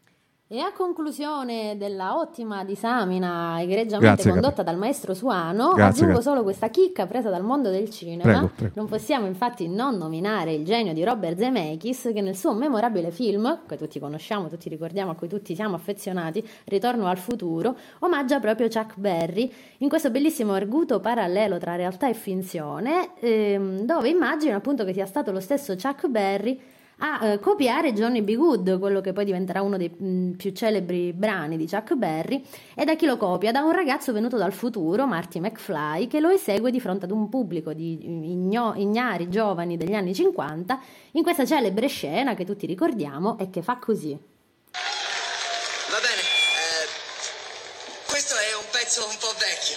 E a conclusione della ottima disamina egregiamente Grazie, condotta Gabi. dal maestro Suano, Grazie, aggiungo grazie. solo questa chicca presa dal mondo del cinema. Prego, prego. Non possiamo infatti non nominare il genio di Robert Zemeckis, che nel suo memorabile film, che tutti conosciamo, tutti ricordiamo, a cui tutti siamo affezionati, Ritorno al futuro, omaggia proprio Chuck Berry in questo bellissimo arguto parallelo tra realtà e finzione, ehm, dove immagino appunto che sia stato lo stesso Chuck Berry a eh, copiare Johnny B. Good, quello che poi diventerà uno dei mh, più celebri brani di Chuck Berry. E da chi lo copia? Da un ragazzo venuto dal futuro, Marty McFly, che lo esegue di fronte ad un pubblico di igno- ignari giovani degli anni cinquanta in questa celebre scena che tutti ricordiamo e che fa così. Va bene, eh, questo è un pezzo un po' vecchio.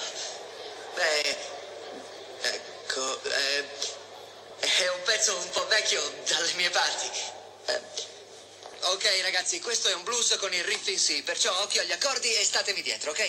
Beh, ecco, eh, è un pezzo un po' vecchio dalle mie parti. Eh, ok ragazzi, questo è un blues con il riff in sì, perciò occhio agli accordi e statemi dietro, ok?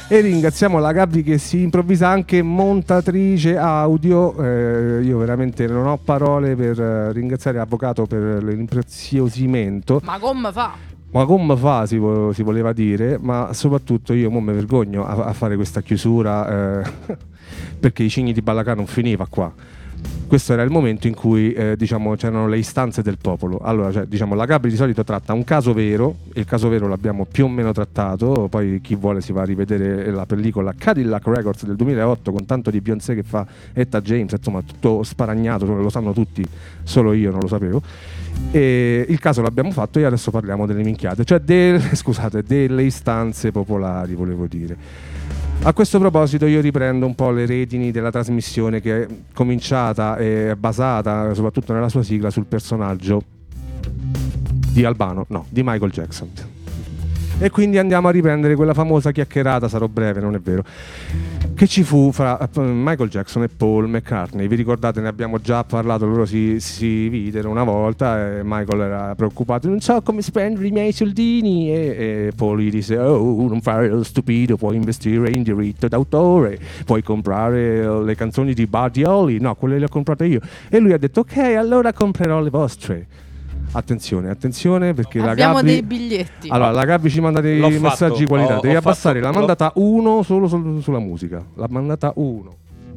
E ringraziamo la Gabri che si improvvisa anche montatrice audio. Eh, io veramente non ho parole per eh, ringraziare l'avvocato per l'impreziosimento. Ma come fa? Ma come fa si, vo- si voleva dire, ma soprattutto io mo mi vergogno a, a fare questa chiusura eh, perché i cigni di Ballacà non finiva qua. Questo era il momento in cui eh, diciamo c'erano le istanze del popolo. Allora, cioè, diciamo, la Gabri di solito tratta un caso vero, e il caso vero l'abbiamo più o meno trattato. Poi chi vuole si va a rivedere la pellicola Cadillac Records del duemilaotto con tanto di Beyoncé che fa Etta James, insomma tutto sparagnato, lo sanno tutti, solo io non lo sapevo. E il caso l'abbiamo fatto e adesso parliamo delle minchiate, cioè del, scusate, delle istanze popolari, volevo dire. A questo proposito io riprendo un po' le redini della trasmissione che è cominciata e è basata soprattutto nella sua sigla sul personaggio di Albano, no, di Michael Jackson. E quindi andiamo a riprendere quella famosa chiacchierata, sarò breve, non è vero, che ci fu fra Michael Jackson e Paul McCartney. Vi ricordate, ne abbiamo già parlato, loro si, si videro una volta e Michael era preoccupato, non so come spendere i miei soldini, e, e Paul gli disse, oh, non fare lo stupido, puoi investire in diritto d'autore, puoi comprare le canzoni di Buddy Holly, no, quelle le ho comprate io. E lui ha detto, ok, allora comprerò le vostre. Attenzione, attenzione, perché abbiamo la Gabri... dei biglietti. Allora, la Gabri ci manda dei L'ho messaggi di fatto, qualità. ho- Devi ho abbassare, fatto- l'ha mandata uno solo sul- sulla musica. L'ha mandata uno.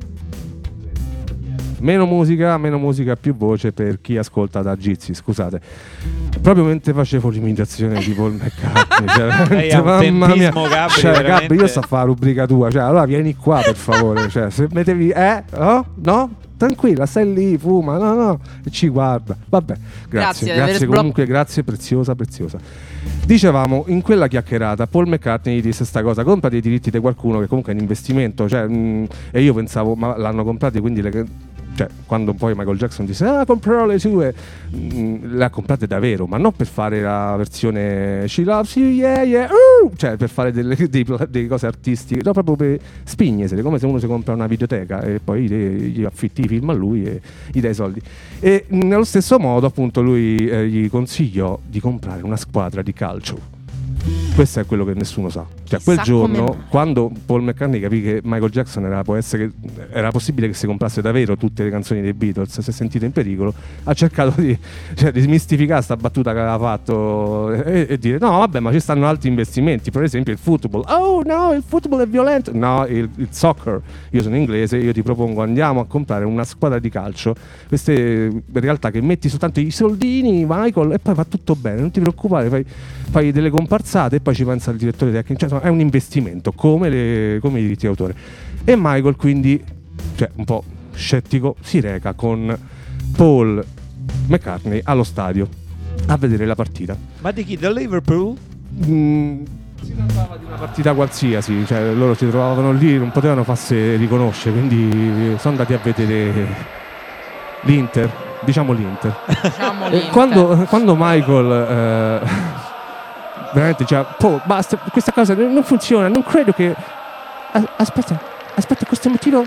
Meno musica, meno musica, più voce per chi ascolta da Jizzy, scusate. Proprio mentre facevo l'imitazione di Paul McCartney, cioè, Lei ha un mamma mia. tempismo, Gabri, Cioè, veramente. Gabri, io sto a fare la rubrica tua, cioè, allora vieni qua per favore, cioè, se mettevi eh, oh, no? Tranquilla, stai lì, fuma, no, no, e ci guarda. Vabbè, Grazie grazie, di grazie, aver sblo- comunque, grazie, preziosa, preziosa. Dicevamo, in quella chiacchierata Paul McCartney gli disse sta cosa, compra dei diritti di qualcuno che comunque è un investimento, cioè, mh, e io pensavo, ma l'hanno comprati, quindi le... Cioè, quando poi Michael Jackson disse ah, comprerò le sue, mh, le ha comprate davvero, ma non per fare la versione She Loves You, yeah, yeah, uh! Cioè per fare delle, dei, delle cose artistiche, no, proprio per spignesele, come se uno si compra una videoteca e poi gli, gli affitti i film a lui e gli dai soldi. E mh, nello stesso modo, appunto, lui eh, gli consigliò di comprare una squadra di calcio. Questo è quello che nessuno sa. Cioè, quel Chissà giorno, come- quando Paul McCartney capì che Michael Jackson era, può essere, che era possibile che si comprasse davvero tutte le canzoni dei Beatles, si è sentito in pericolo, ha cercato di, cioè, di smistificare questa battuta che aveva fatto e, e dire no, vabbè, ma ci stanno altri investimenti, per esempio il football. Oh no, il football è violento. No, il, il soccer. Io sono inglese, io ti propongo andiamo a comprare una squadra di calcio, queste in realtà che metti soltanto i soldini, Michael, e poi va tutto bene, non ti preoccupare, fai, fai delle comparsate e poi ci pensa il direttore tecnico, cioè, è un investimento come, le, come i diritti d'autore. E Michael quindi, cioè un po' scettico, si reca con Paul McCartney allo stadio a vedere la partita. Ma di chi? Del Liverpool? Mm, si trattava di una partita qualsiasi, cioè loro si trovavano lì, non potevano farsi riconoscere, quindi sono andati a vedere l'Inter, diciamo l'Inter. Diciamo E l'Inter. quando, quando Michael eh, veramente diceva Paul, basta, questa cosa non funziona, non credo che a- aspetta, aspetta, questo motivo,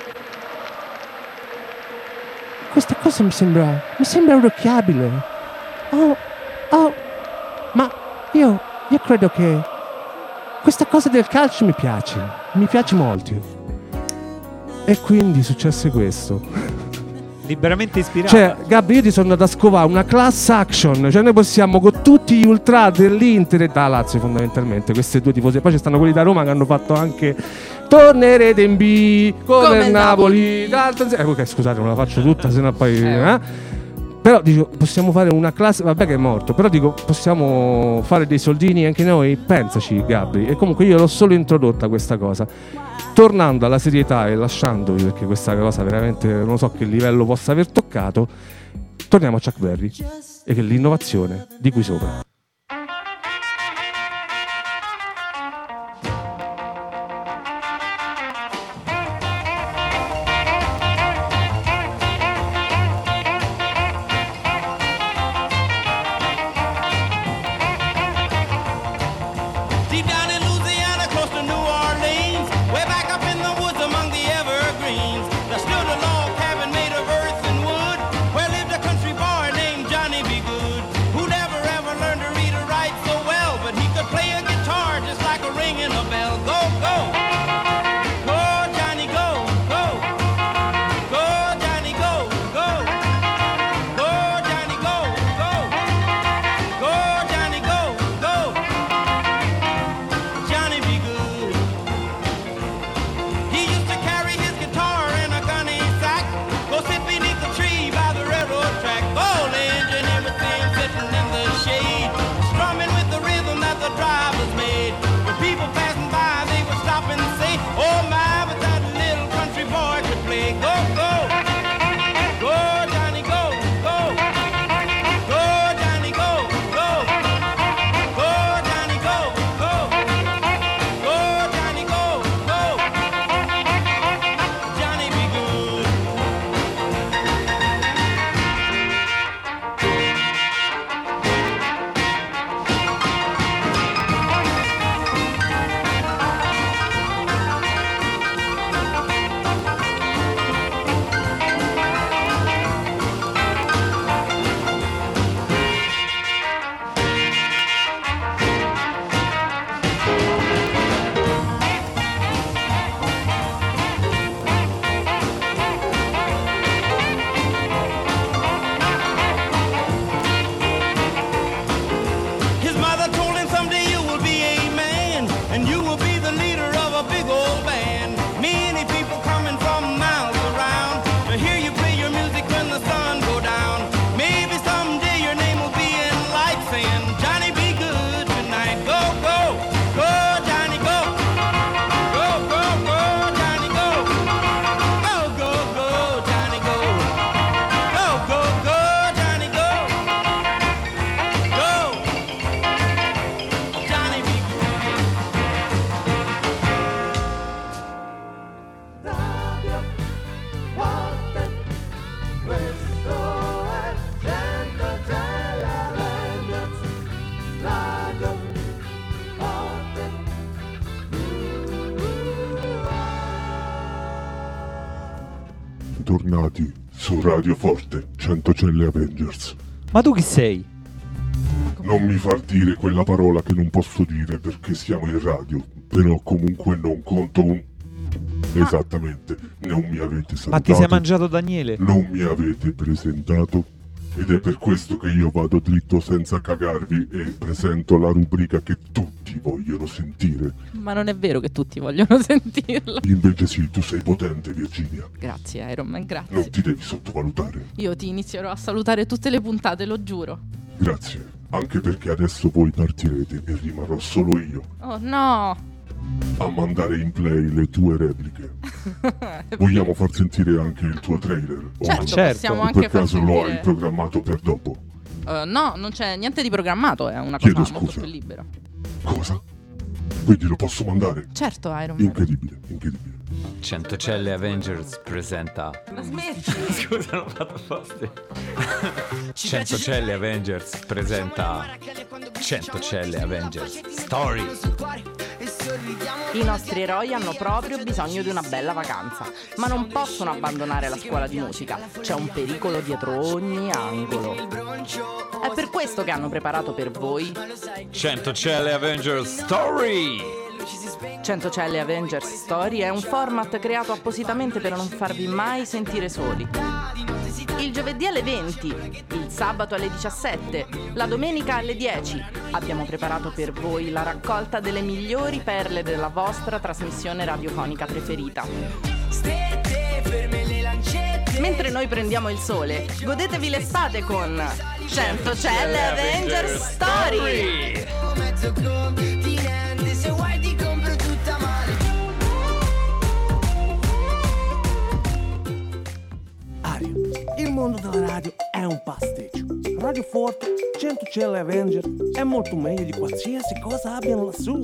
questa cosa mi sembra mi sembra orecchiabile. Oh, oh, ma io io credo che questa cosa del calcio mi piace, mi piace molto. E quindi successe questo. Liberamente ispirato. Cioè, Gabri, io ti sono andato a scovare una class action. Cioè, noi possiamo con tutti gli ultra dell'Inter e da Lazio, fondamentalmente, queste due tifose. Poi ci stanno quelli da Roma che hanno fatto anche tornerete in B come, Come il Napoli. Eh, ok, scusate, non la faccio tutta, sennò poi. Eh? Però dico, possiamo fare una classe. Vabbè, che è morto. Però dico, possiamo fare dei soldini anche noi. Pensaci, Gabri. E comunque io l'ho solo introdotta questa cosa. Tornando alla serietà e lasciandovi, perché questa cosa veramente non so che livello possa aver toccato, torniamo a Chuck Berry e che l'innovazione di qui sopra. Deep down in Louisiana, close to New Orleans, way back up in the woods among the evergreens, there stood a log cabin made of earth and wood, where lived a country boy named Johnny B. Good, who never ever learned way. Go, go. Go, Johnny, go, go. Go, Johnny, go, go. Go, Johnny, go, go. Go, Johnny, go, go. Johnny be good. His mother told him someday you will be a man and you will be the leader of a big old band. Many people coming from miles around to hear you play your music when the sun go down. Maybe someday your name will be in lights saying Johnny be good tonight. Go, go, go, Johnny, go. Go, go, go, Johnny, go. Go, go, go, Johnny, go. Go, go, go, Johnny, go. Go. Johnny be Tornati su Radio Forte, Centocelle Avengers. Ma tu chi sei? Non mi far dire quella parola che non posso dire perché siamo in radio, però comunque non conto un... Esattamente, non mi avete salutato. Ma ti sei mangiato Daniele? Non mi avete presentato ed è per questo che io vado dritto senza cagarvi e presento la rubrica che tutti vogliono sentire. Ma non è vero che tutti vogliono sentirla. Invece sì, tu sei potente, Virginia. Grazie Iron Man, grazie. Non ti devi sottovalutare. Io ti inizierò a salutare tutte le puntate, lo giuro. Grazie, anche perché adesso voi partirete e rimarrò solo io Oh no. a mandare in play le tue repliche. Vogliamo far sentire anche il tuo trailer? Certo, O- certo. possiamo o anche per far caso lo sentire- hai programmato per dopo? Uh, no, non c'è niente di programmato, è una cosa Chiedo molto scusa. più libera. Cosa? Quindi lo posso mandare? Certo Iron Man. Incredibile, incredibile. Centocelle Avengers presenta. Ma smetti. Scusa, l'ho fatto apposta. Centocelle Avengers presenta Centocelle Avengers Story. I nostri eroi hanno proprio bisogno di una bella vacanza, ma non possono abbandonare la scuola di musica. C'è un pericolo dietro ogni angolo. È per questo che hanno preparato per voi Centocelle Avengers Story. Centocelle Avengers Story è un format creato appositamente per non farvi mai sentire soli. Il giovedì alle venti, il sabato alle diciassette, la domenica alle dieci abbiamo preparato per voi la raccolta delle migliori perle della vostra trasmissione radiofonica preferita. Mentre noi prendiamo il sole, godetevi l'estate con Centocelle Avengers Story! Aria, il mondo della radio è un pasticcio. Radio Forte, Centocelle Avenger è molto meglio di qualsiasi cosa abbiano lassù.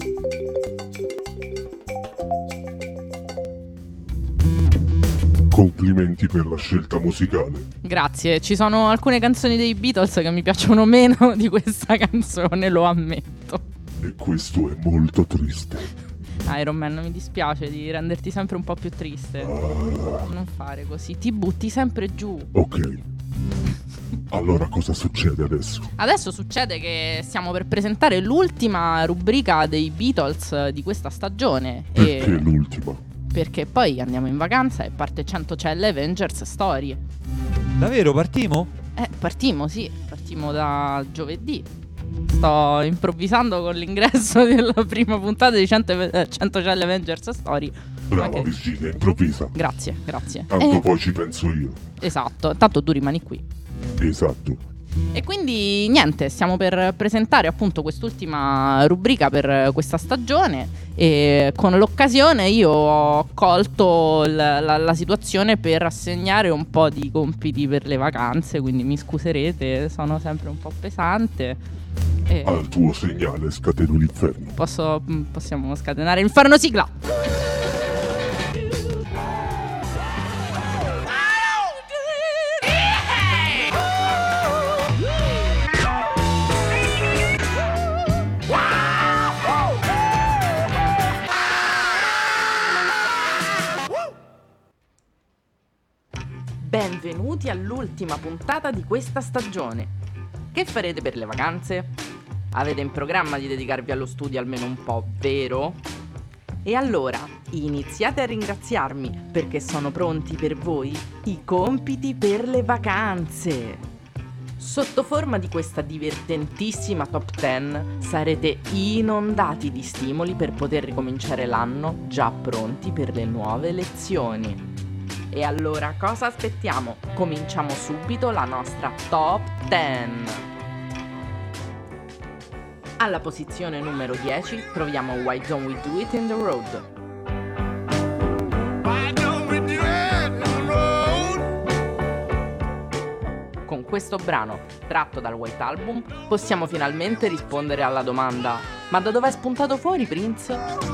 Complimenti per la scelta musicale. Grazie, ci sono alcune canzoni dei Beatles che mi piacciono meno di questa canzone, lo ammetto. E questo è molto triste. Iron Man, mi dispiace di renderti sempre un po' più triste. Non fare così, ti butti sempre giù. Ok. Allora cosa succede adesso? Adesso succede che stiamo per presentare l'ultima rubrica dei Beatles di questa stagione. Perché e... l'ultima? Perché poi andiamo in vacanza e parte Centocelle Avengers Story. Davvero, partimo? Eh, partimo, sì, partimo da giovedì. Sto improvvisando con l'ingresso della prima puntata di Centocelle Avengers Story. Brava Anche- Virginia, improvvisa. Grazie, grazie. Tanto Eh, poi ci penso io. Esatto, tanto tu rimani qui. Esatto. E quindi niente, stiamo per presentare appunto quest'ultima rubrica per questa stagione e con l'occasione io ho colto l- la, la situazione per assegnare un po' di compiti per le vacanze, quindi mi scuserete, sono sempre un po' pesante. E Al tuo segnale scateno l'inferno. posso, possiamo scatenare l'inferno, sigla! Benvenuti all'ultima puntata di questa stagione. Che farete per le vacanze? Avete in programma di dedicarvi allo studio almeno un po', vero? E allora iniziate a ringraziarmi perché sono pronti per voi i compiti per le vacanze. Sotto forma di questa divertentissima top dieci sarete inondati di stimoli per poter ricominciare l'anno già pronti per le nuove lezioni. E allora cosa aspettiamo? Cominciamo subito la nostra top dieci. Alla posizione numero dieci troviamo Why Don't We Do It in the Road. Con questo brano, tratto dal White Album, possiamo finalmente rispondere alla domanda: ma da dove è spuntato fuori Prince?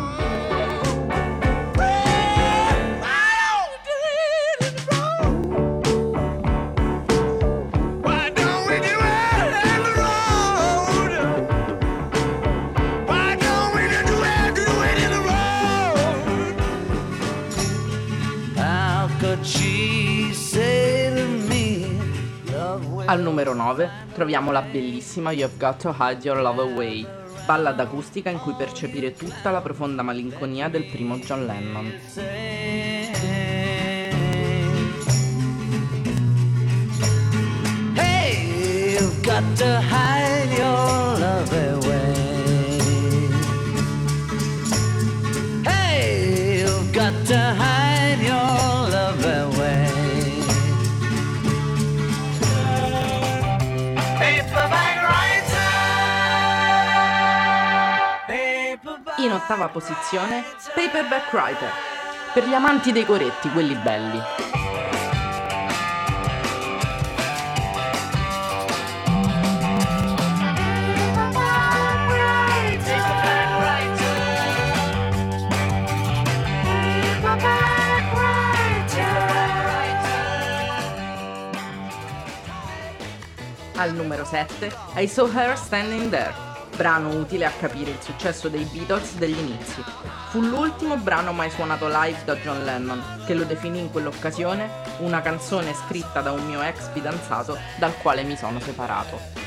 Al numero nove troviamo la bellissima You've Got to Hide Your Love Away, ballad acustica in cui percepire tutta la profonda malinconia del primo John Lennon. Hey, you've got to hide your love away. Hey, you've got to hide your love away. In ottava posizione, Paperback Writer, per gli amanti dei coretti, quelli belli. Al numero sette, I Saw Her Standing There, brano utile a capire il successo dei Beatles degli inizi. Fu l'ultimo brano mai suonato live da John Lennon, che lo definì in quell'occasione una canzone scritta da un mio ex fidanzato dal quale mi sono separato.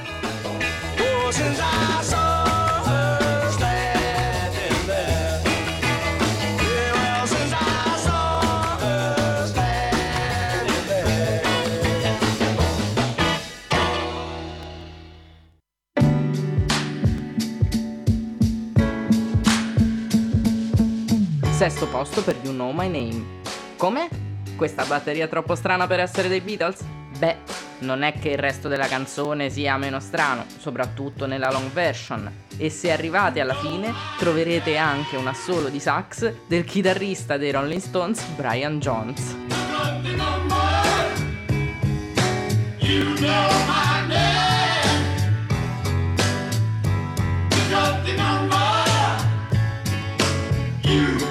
Sesto posto per You Know My Name. Come? Questa batteria troppo strana per essere dei Beatles? Beh, non è che il resto della canzone sia meno strano, soprattutto nella long version. E se arrivate alla fine, troverete anche un assolo di sax del chitarrista dei Rolling Stones, Brian Jones. You know my name. You got the number. You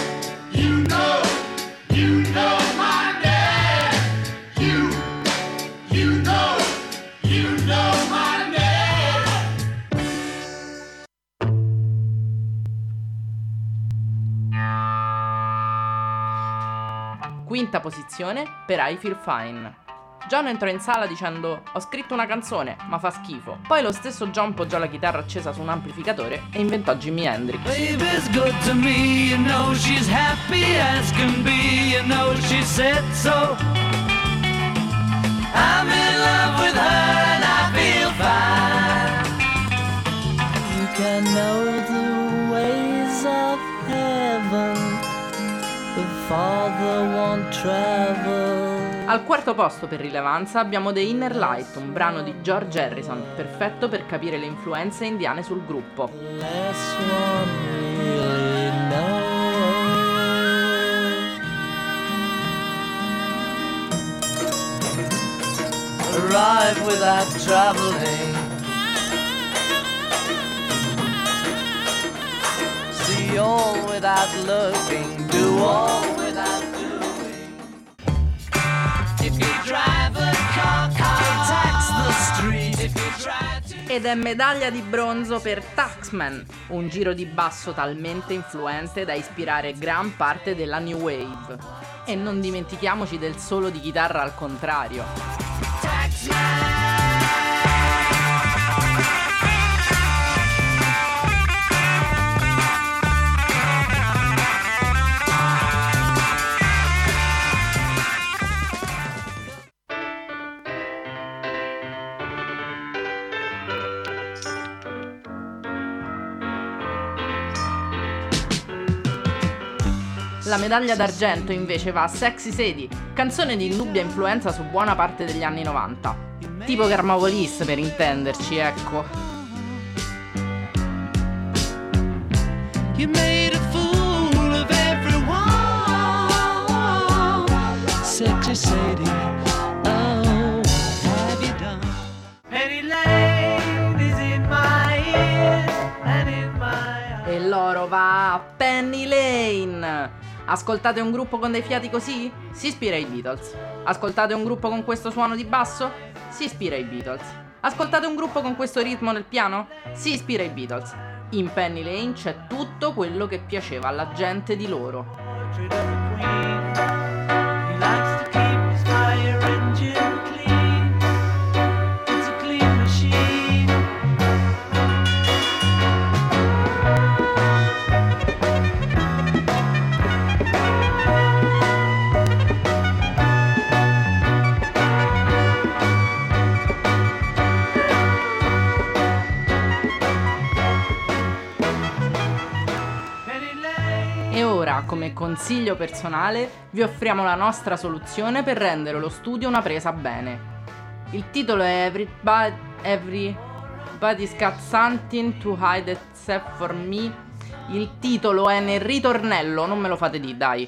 Quinta posizione per I Feel Fine. John entrò in sala dicendo: ho scritto una canzone, ma fa schifo. Poi lo stesso John poggiò la chitarra accesa su un amplificatore e inventò Jimi Hendrix. Baby's good to me, you know she's happy as can be, you know she said so. I'm in love with her and I feel fine. You can know the ways of heaven, the farther one travels. Al quarto posto per rilevanza abbiamo The Inner Light, un brano di George Harrison, perfetto per capire le influenze indiane sul gruppo. Arrive without traveling, see all without looking, do all without doing. If you drive a car, car tax the street. If you try to... Ed è medaglia di bronzo per Taxman, un giro di basso talmente influente da ispirare gran parte della New Wave. E non dimentichiamoci del solo di chitarra al contrario. La medaglia d'argento invece va a Sexy Sadie, canzone di indubbia influenza su buona parte degli anni novanta. Tipo Karma Police per intenderci, ecco. You made a fool of everyone. Sexy Sadie, oh, what have you done? Penny Lane is in my ears and in my eyes. E l'oro va a Penny Lane. Ascoltate un gruppo con dei fiati così? Si ispira ai Beatles. Ascoltate un gruppo con questo suono di basso? Si ispira ai Beatles. Ascoltate un gruppo con questo ritmo nel piano? Si ispira ai Beatles. In Penny Lane c'è tutto quello che piaceva alla gente di loro. E ora, come consiglio personale, vi offriamo la nostra soluzione per rendere lo studio una presa bene. Il titolo è Everybody, Everybody's Got Something to Hide Except for Me. Il titolo è nel ritornello, non me lo fate dire, dai.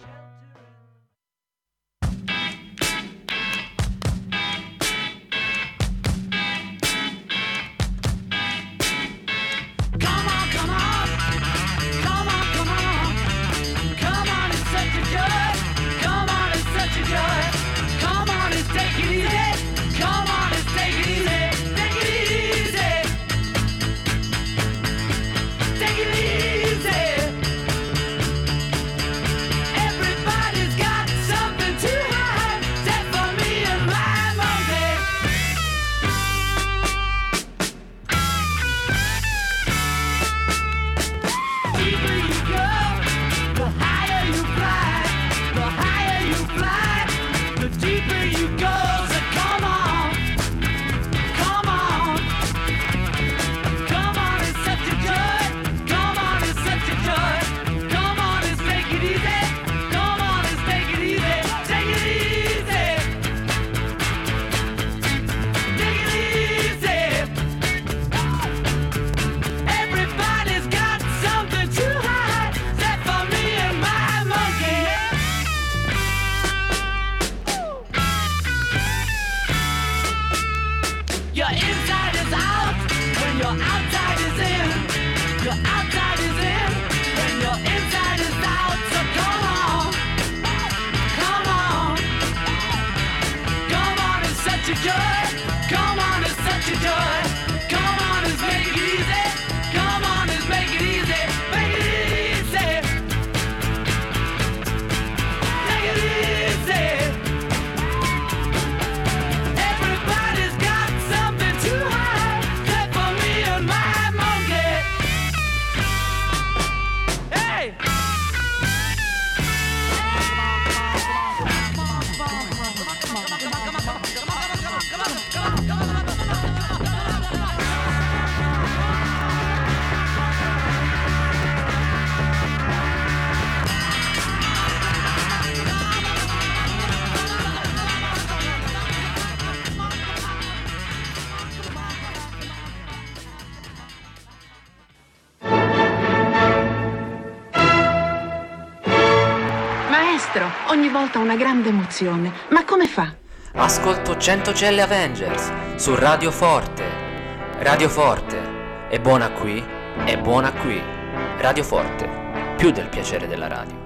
ogni volta una grande emozione. Ma come fa? Ascolto cento Celle Avengers su Radio Forte. Radio Forte è buona qui, è buona qui. Radio Forte, più del piacere della radio.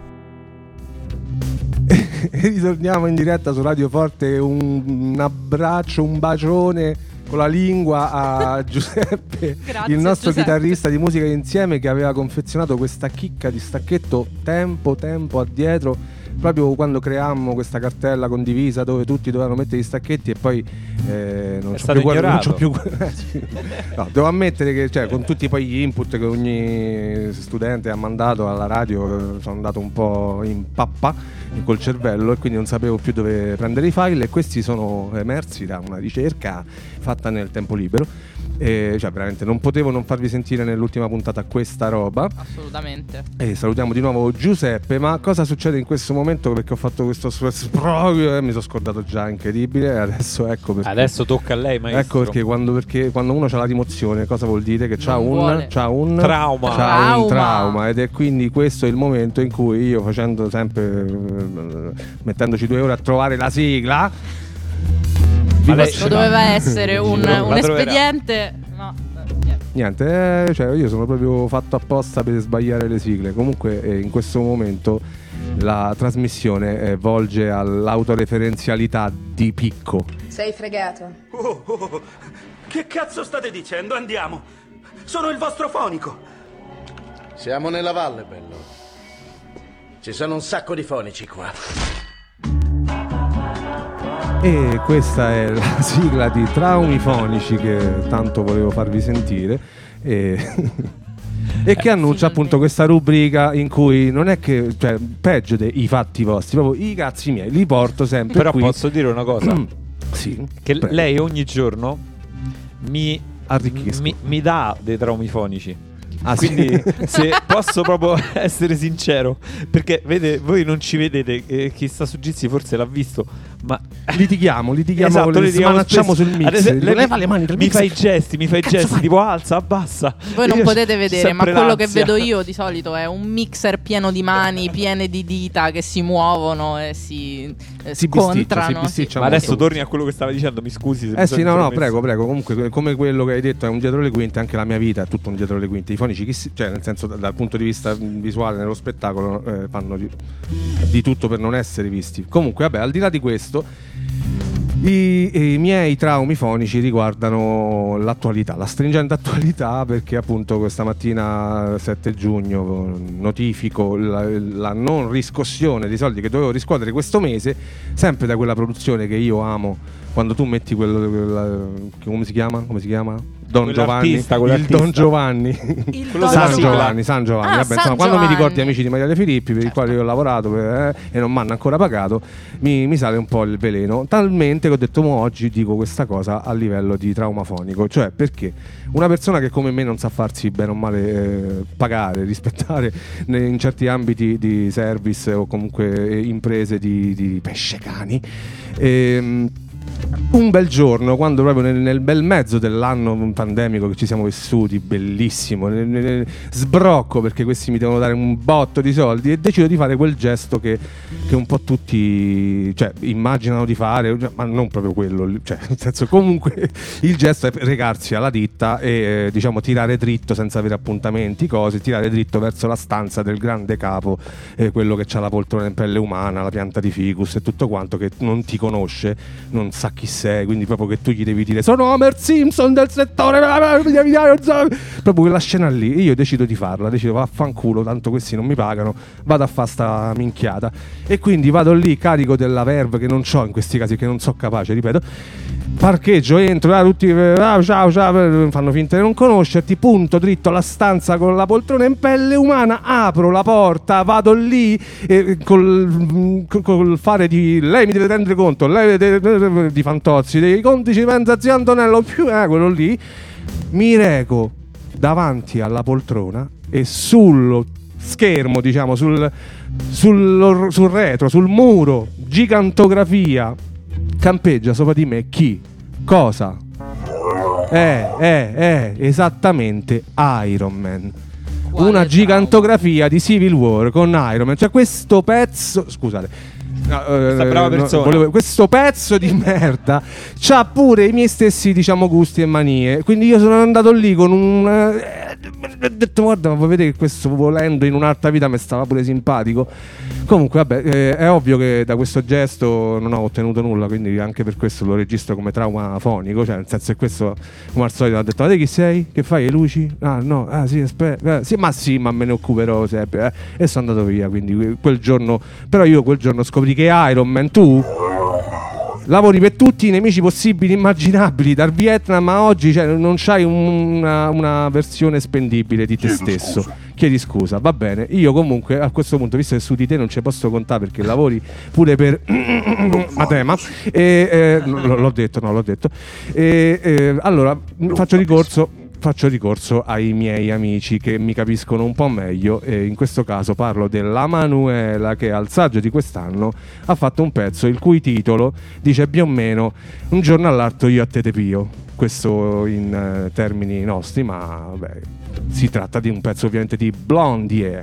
E ritorniamo in diretta su Radio Forte. Un, un abbraccio, un bacione con la lingua a Giuseppe, Grazie, il nostro Giuseppe. chitarrista di Musica Insieme, che aveva confezionato questa chicca di stacchetto tempo tempo addietro, proprio quando creammo questa cartella condivisa dove tutti dovevano mettere gli stacchetti, e poi eh, non È c'ho stato più, non c'ho ignorato. più eh, sì. No, devo ammettere che, cioè, con tutti poi gli input che ogni studente ha mandato alla radio, sono andato un po' in pappa col cervello, e quindi non sapevo più dove prendere i file, e questi sono emersi da una ricerca fatta nel tempo libero. E, cioè, veramente non potevo non farvi sentire nell'ultima puntata questa roba. Assolutamente. E salutiamo di nuovo Giuseppe. Ma cosa succede in questo momento? Perché ho fatto questo proprio e mi sono scordato già, incredibile. E adesso ecco perché. Adesso tocca a lei, maestro. Ecco perché quando, perché quando uno ha la rimozione, cosa vuol dire? Che c'ha Non un, vuole. c'ha un Trauma. c'ha Trauma. un trauma. Ed è quindi questo il momento in cui io, facendo sempre eh, mettendoci due ore a trovare la sigla, vi Lo faccio- doveva essere un, La un troverà. espediente. No, niente. Niente, eh, cioè io sono proprio fatto apposta per sbagliare le sigle. Comunque eh, in questo momento la trasmissione eh, volge all'autoreferenzialità di picco. Sei fregato. Oh, oh, oh. Che cazzo state dicendo? Andiamo. Sono il vostro fonico. Siamo nella valle, bello. Ci sono un sacco di fonici qua. E questa è la sigla di Traumi Fonici che tanto volevo farvi sentire, e, e che annuncia appunto questa rubrica in cui non è che, cioè, peggio dei fatti vostri, proprio i cazzi miei li porto sempre. Però qui. posso dire una cosa? Sì, che prego. lei ogni giorno mi, mi, mi dà dei traumi fonici. Ah, sì? Quindi se posso proprio essere sincero, perché vede, voi non ci vedete, eh, chi sta su Jitsi forse l'ha visto, ma litighiamo, litighiamo, esatto, le- litighiamo smanacciamo spesso. sul mix. Ad esempio, Dico, lei leva le mani dal mi mix. fa i gesti, mi fa i Cazzo gesti fai? tipo alza, abbassa. Voi non Io potete c'ho vedere, ma sempre quello che l'ansia. vedo io di solito è un mixer pieno di mani, piene di dita che si muovono e si, eh, Si bisticcia, scontrano. si bisticcia Ma adesso molto. torni a quello che stava dicendo, mi scusi se mi Eh sono sì, no, no, intromesso. prego, prego. Comunque, come quello che hai detto è un dietro le quinte, anche la mia vita è tutto un dietro le quinte. I fonici, chi si- cioè, nel senso, da- dal punto di vista visuale, nello spettacolo, eh, fanno di, di tutto per non essere visti. Comunque, vabbè, al di là di questo, i, i miei traumi fonici riguardano l'attualità, la stringente attualità, perché appunto questa mattina, sette giugno, notifico la, la non riscossione dei soldi che dovevo riscuotere questo mese, sempre da quella produzione che io amo. Quando tu metti quello, quella- come si chiama? Come si chiama? Don Giovanni, Quell'artista, il quell'artista. Don Giovanni, Il Quello San della sigla. Giovanni, San Giovanni. Ah, Vabbè, San insomma, quando mi Giovanni. ricordi Amici di Maria De Filippi, per i quali io ho lavorato eh, e non mi hanno ancora pagato, mi, mi sale un po' il veleno. Talmente che ho detto, mo oggi dico questa cosa a livello di trauma fonico, cioè perché una persona che come me non sa farsi bene o male eh, pagare, rispettare ne- in certi ambiti di service o comunque eh, imprese di, di pesce cani. ehm, Un bel giorno, quando proprio nel, nel bel mezzo dell'anno pandemico che ci siamo vissuti, bellissimo, nel- nel- sbrocco perché questi mi devono dare un botto di soldi, e decido di fare quel gesto che, che un po' tutti, cioè, immaginano di fare, ma non proprio quello, cioè, nel senso, comunque il gesto è recarsi alla ditta e eh, diciamo tirare dritto senza avere appuntamenti, cose, tirare dritto verso la stanza del grande capo, eh, quello che ha la poltrona in pelle umana, la pianta di ficus e tutto quanto, che non ti conosce, non sa chi sei, quindi proprio che tu gli devi dire sono Homer Simpson del settore, proprio quella scena lì. Io decido di farla, decido vaffanculo, tanto questi non mi pagano, vado a fare sta minchiata, e quindi vado lì carico della verve che non c'ho in questi casi, che non so capace, ripeto, parcheggio, entro, ah, tutti ah, ciao ciao, fanno finta di non conoscerti, punto dritto alla stanza con la poltrona in pelle umana, apro la porta, vado lì e col, col fare di lei mi deve rendere conto, lei deve, di Fantozzi, dei conti ci pensa zio Antonello, più eh, quello lì, mi reco davanti alla poltrona e sullo schermo, diciamo, sul, sul, sul retro, sul muro, gigantografia, campeggia sopra di me chi? Cosa? Eh, eh, eh, esattamente Iron Man. una gigantografia di Civil War con Iron Man. Cioè questo pezzo, scusate, no, eh, brava persona. no, volevo, questo pezzo di merda c'ha pure i miei stessi, diciamo, gusti e manie. Quindi io sono andato lì con un eh, ho detto guarda, ma voi vedete che questo volendo in un'altra vita mi stava pure simpatico. Comunque vabbè, eh, è ovvio che da questo gesto non ho ottenuto nulla, quindi anche per questo lo registro come trauma fonico, cioè nel senso che questo, come al solito, ha detto ma te chi sei? Che fai? Le luci? Ah no, ah sì, aspetta, eh, sì, ma sì, ma me ne occuperò sempre, eh. E sono andato via. Quindi quel giorno, però io quel giorno scoprì che Iron Man, tu lavori per tutti i nemici possibili, immaginabili, dal Vietnam a oggi, cioè non c'hai una, una versione spendibile di te Chiedo stesso. scusa. Chiedi scusa, va bene. Io comunque a questo punto, visto che su di te non ci posso contare perché lavori pure per Matema, e, eh, l- l'ho detto, no, l'ho detto. E, eh, allora faccio ricorso. Faccio ricorso ai miei amici che mi capiscono un po' meglio, e in questo caso parlo della Manuela, che al saggio di quest'anno ha fatto un pezzo il cui titolo dice più o meno un giorno all'altro io a te te pio. Questo in eh, termini nostri, ma vabbè, si tratta di un pezzo ovviamente di Blondie.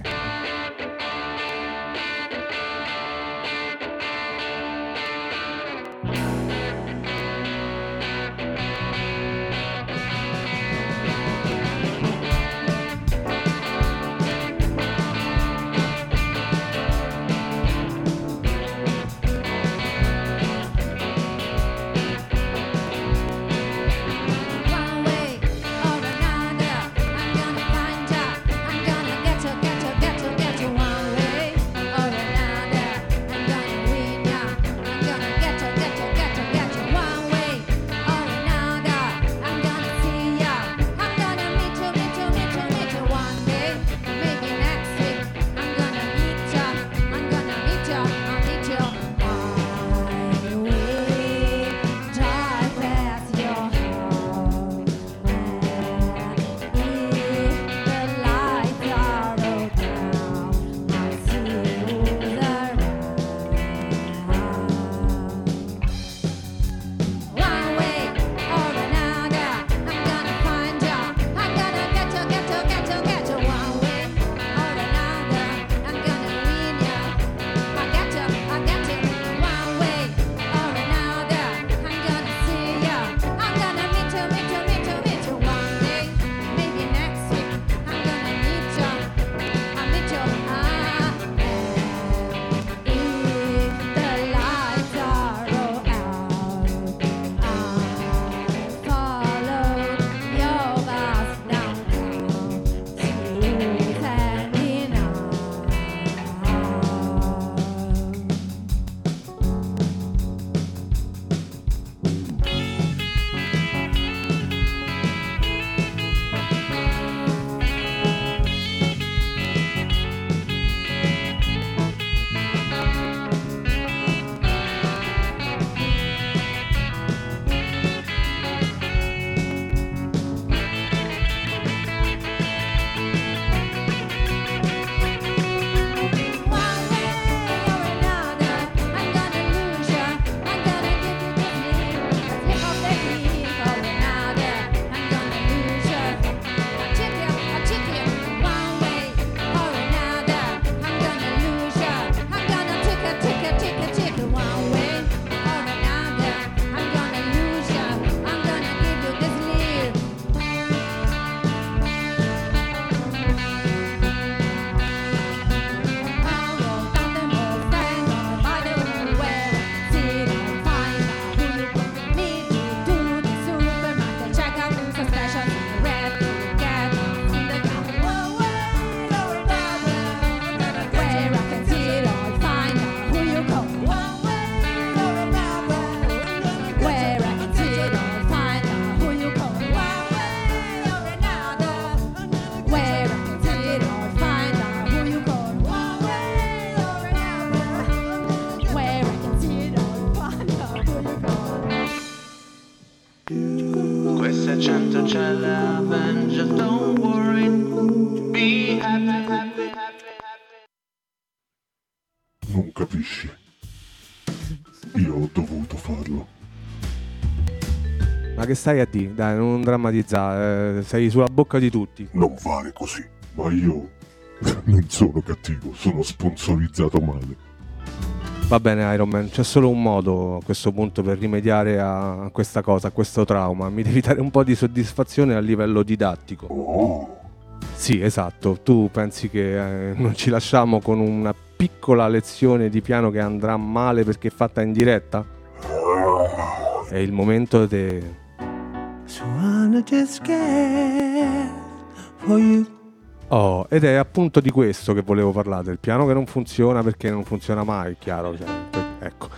cento c'è l'Avengers, don't worry, be happy, happy, happy. Non capisci? Io ho dovuto farlo. Ma che stai a dire? Dai, non drammatizzare, eh, sei sulla bocca di tutti. Non fare così. Ma io non sono cattivo, sono sponsorizzato male. Va bene Iron Man, c'è solo un modo a questo punto per rimediare a questa cosa, a questo trauma. Mi devi dare un po' di soddisfazione a livello didattico. Oh. Sì, esatto. Tu pensi che eh, non ci lasciamo con una piccola lezione di piano che andrà male perché è fatta in diretta? È il momento de... So I'm just scared for you. Oh, ed è appunto di questo che volevo parlare, del piano che non funziona perché non funziona mai, chiaro, cioè, ecco.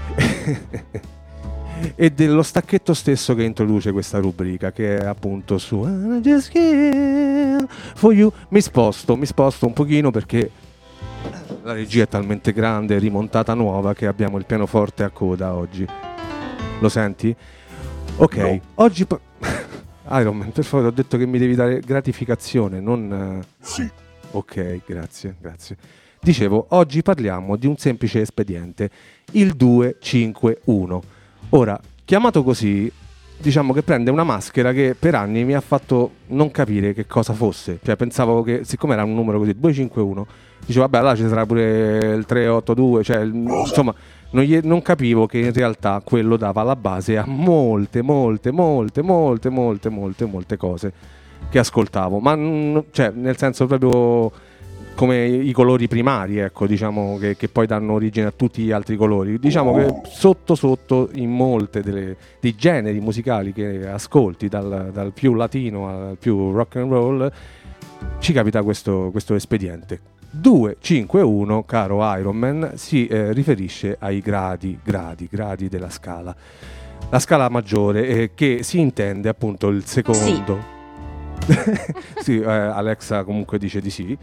E dello stacchetto stesso che introduce questa rubrica, che è appunto su I'm just scared for you. Mi sposto, mi sposto un pochino perché la regia è talmente grande, rimontata nuova, che abbiamo il pianoforte a coda oggi. Lo senti? Ok, no. Oggi... Pa- Iron Man, per favore, ho detto che mi devi dare gratificazione, non... Sì. Ok, grazie, grazie. Dicevo, oggi parliamo di un semplice espediente, il due cinque uno. Ora, chiamato così, diciamo che prende una maschera che per anni mi ha fatto non capire che cosa fosse. Cioè, pensavo che, siccome era un numero così, due cinque uno, dicevo, vabbè, là ci sarà pure il tre otto due, cioè, insomma... Non, gli, non capivo che in realtà quello dava la base a molte, molte, molte, molte, molte, molte, molte cose che ascoltavo, ma n- cioè, nel senso proprio come i colori primari, ecco, diciamo che, che poi danno origine a tutti gli altri colori. Diciamo che sotto sotto in molte delle, dei generi musicali che ascolti, dal, dal più latino al più rock and roll, ci capita questo, questo espediente. due cinque uno, caro Iron Man, si eh, riferisce ai gradi, gradi, gradi della scala. La scala maggiore, eh, che si intende appunto il secondo. Sì, sì eh, Alexa comunque dice di sì.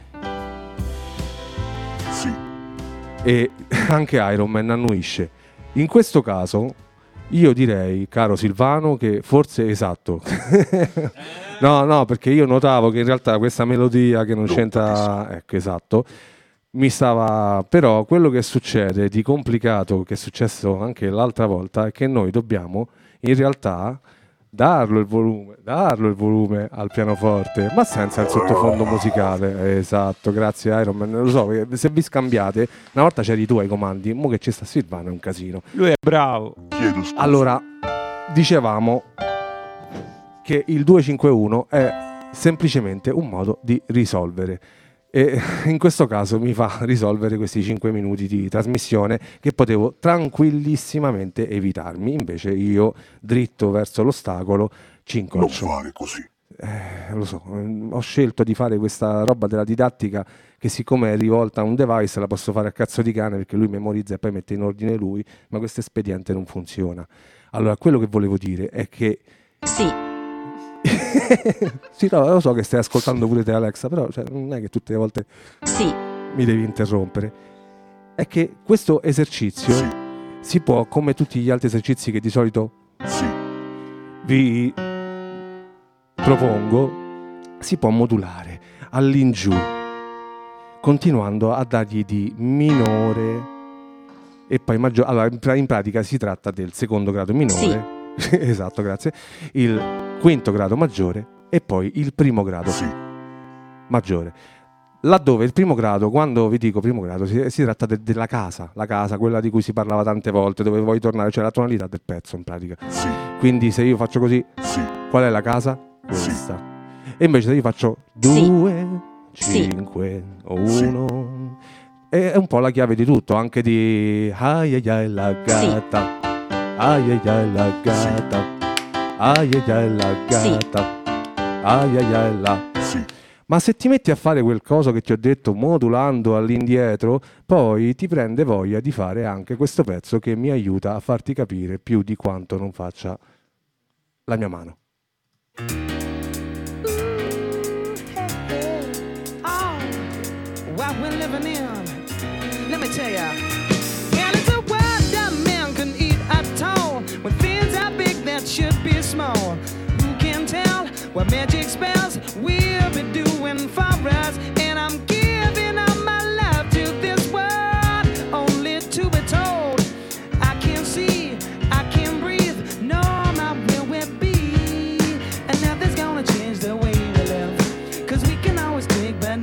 Sì. E anche Iron Man annuisce. In questo caso io direi, caro Silvano, che forse esatto. No, no, perché io notavo che in realtà questa melodia che non c'entra, ecco, esatto, mi stava... Però quello che succede di complicato, che è successo anche l'altra volta, è che noi dobbiamo in realtà darlo il volume, darlo il volume al pianoforte, ma senza il sottofondo musicale. Esatto, grazie Iron Man. Lo so, se vi scambiate, una volta c'eri tu ai comandi, mo che ci sta Silvano è un casino. Lui è bravo. Chiedo scusa. Allora, dicevamo che il due cinque uno è semplicemente un modo di risolvere, e in questo caso mi fa risolvere questi cinque minuti di trasmissione che potevo tranquillissimamente evitarmi. Invece io, dritto verso l'ostacolo, ci incrocio. Non fare così. Eh, lo so, ho scelto di fare questa roba della didattica che, siccome è rivolta a un device, la posso fare a cazzo di cane perché lui memorizza e poi mette in ordine lui, ma questo espediente non funziona. Allora, quello che volevo dire è che... Sì. Sì, no, lo so che stai ascoltando pure te, Alexa, però cioè, non è che tutte le volte sì. mi devi interrompere. È che questo esercizio sì. si può, come tutti gli altri esercizi che di solito sì. vi propongo, si può modulare all'ingiù, continuando a dargli di minore e poi maggiore. Allora, in pratica si tratta del secondo grado minore. Sì. Esatto, grazie. Il quinto grado maggiore e poi il primo grado sì. maggiore. Laddove il primo grado, quando vi dico primo grado, si, si tratta de- della casa, la casa, quella di cui si parlava tante volte, dove vuoi tornare, cioè la tonalità del pezzo in pratica. Sì. Quindi se io faccio così, sì. qual è la casa? Questa. Sì. E invece se io faccio due, cinque, uno, è un po' la chiave di tutto, anche di ai ai ai la gatta. Sì. Ai ai ai la gata, ai ai ai la gata, ai ai ai la... Sì. Ma se ti metti a fare quel coso che ti ho detto, modulando all'indietro, poi ti prende voglia di fare anche questo pezzo che mi aiuta a farti capire più di quanto non faccia la mia mano. Oh, what we're living in. Let me tell ya. When things are big that should be small, who can tell what magic spells we'll be doing for us? And I'm giving all my love to this world, only to be told I can't see, I can't breathe, no, not where we'll be. And nothing's gonna change the way we live, 'cause we can always take back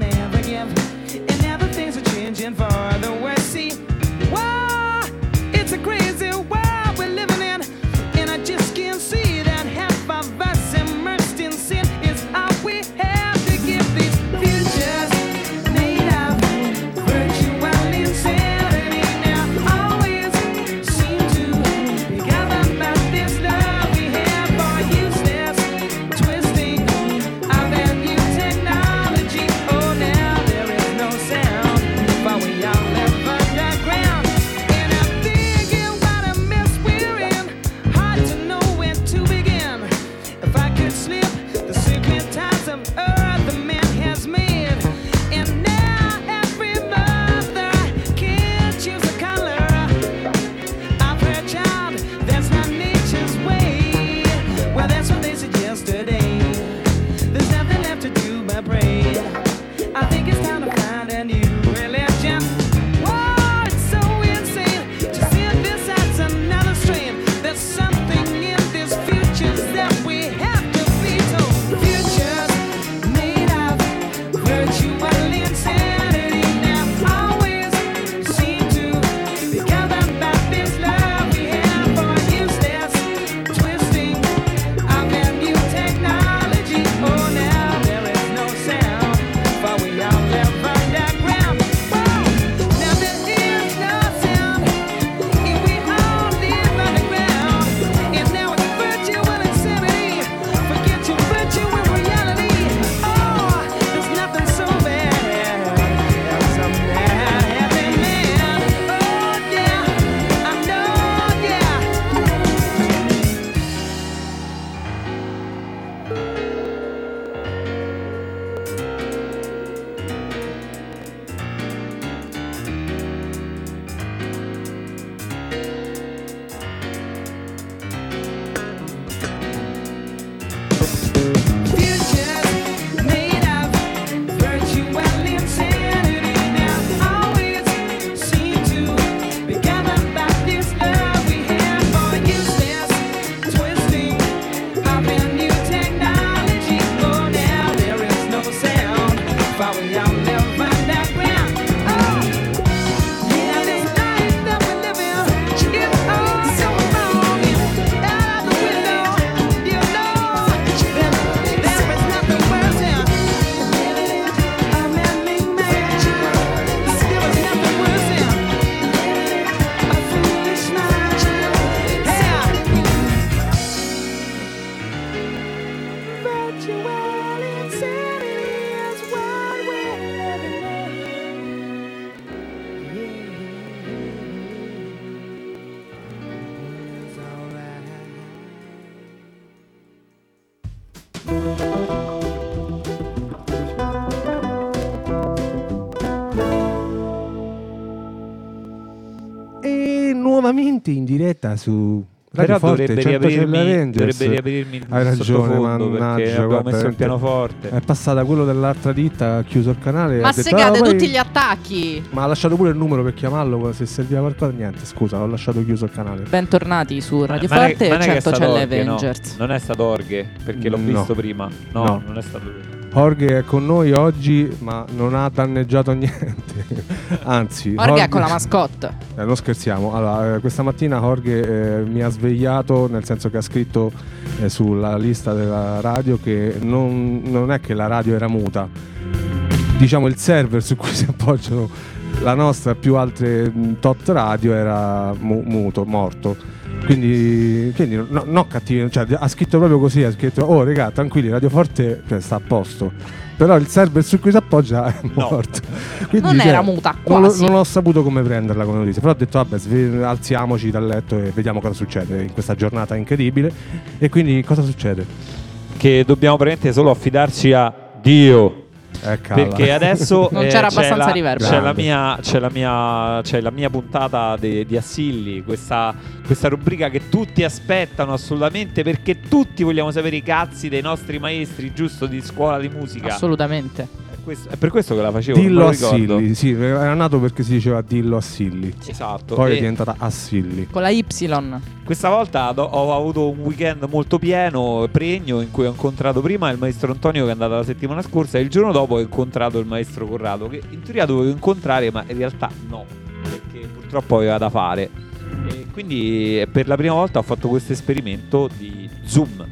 direttamente in diretta su Però Radio Forte, dovrebbe cento riaprirmi, Avengers. dovrebbe riaprirmi il Hai ragione, sottofondo, mannaggia, perché abbiamo guarda, messo il veramente. pianoforte. È passata quello dell'altra ditta, ha chiuso il canale. Ma ha detto, segate "Ah, poi-" tutti gli attacchi. Ma ha lasciato pure il numero per chiamarlo se serviva qualcosa. Niente, scusa, ho lasciato chiuso il canale. Bentornati su Radio Ma non è- Forte ma e non è che è cento stato Celle Orghe, no. Avengers. Non è stato Orghe, perché l'ho No. visto prima. No, No. non è stato lui. Jorge è con noi oggi, ma non ha danneggiato niente. Anzi, Orga è con la mascotte. Eh, non scherziamo. Allora, eh, questa mattina Jorge eh, mi ha svegliato, nel senso che ha scritto eh, sulla lista della radio che non, non è che la radio era muta. Diciamo il server su cui si appoggiano la nostra più altre mh, tot radio era mu- muto, morto. Quindi, quindi no, no cattivo, cioè, ha scritto proprio così, ha scritto "Oh regà, tranquilli, Radio Forte cioè, sta a posto". Però il server su cui si appoggia è morto. Quindi, Non cioè, era muta, non, lo- quasi. non ho saputo come prenderla come notizia. Però ho detto vabbè, sve- alziamoci dal letto e vediamo cosa succede in questa giornata incredibile. E quindi cosa succede? Che dobbiamo praticamente solo affidarci a Dio. Eh, calla. Perché adesso Non eh, c'era c'è abbastanza la, riverbero. c'è la Grande. mia c'è la mia c'è la mia puntata de- di Assilli, questa, questa rubrica che tutti aspettano assolutamente, perché tutti vogliamo sapere i cazzi dei nostri maestri, giusto, di scuola di musica. Assolutamente. È, questo- è per questo che la facevo. Dillo non a me lo ricordo. Silli, sì, era nato perché si diceva Dillo a Silli. Esatto. Poi E è diventata Assilli. Con la Y. questa volta do- ho avuto un weekend molto pieno, pregno, in cui ho incontrato prima il maestro Antonio che è andato la settimana scorsa, e il giorno dopo ho incontrato il maestro Corrado, che in teoria dovevo incontrare, ma in realtà no, perché purtroppo aveva da fare. E quindi eh, per la prima volta ho fatto questo esperimento di Zoom.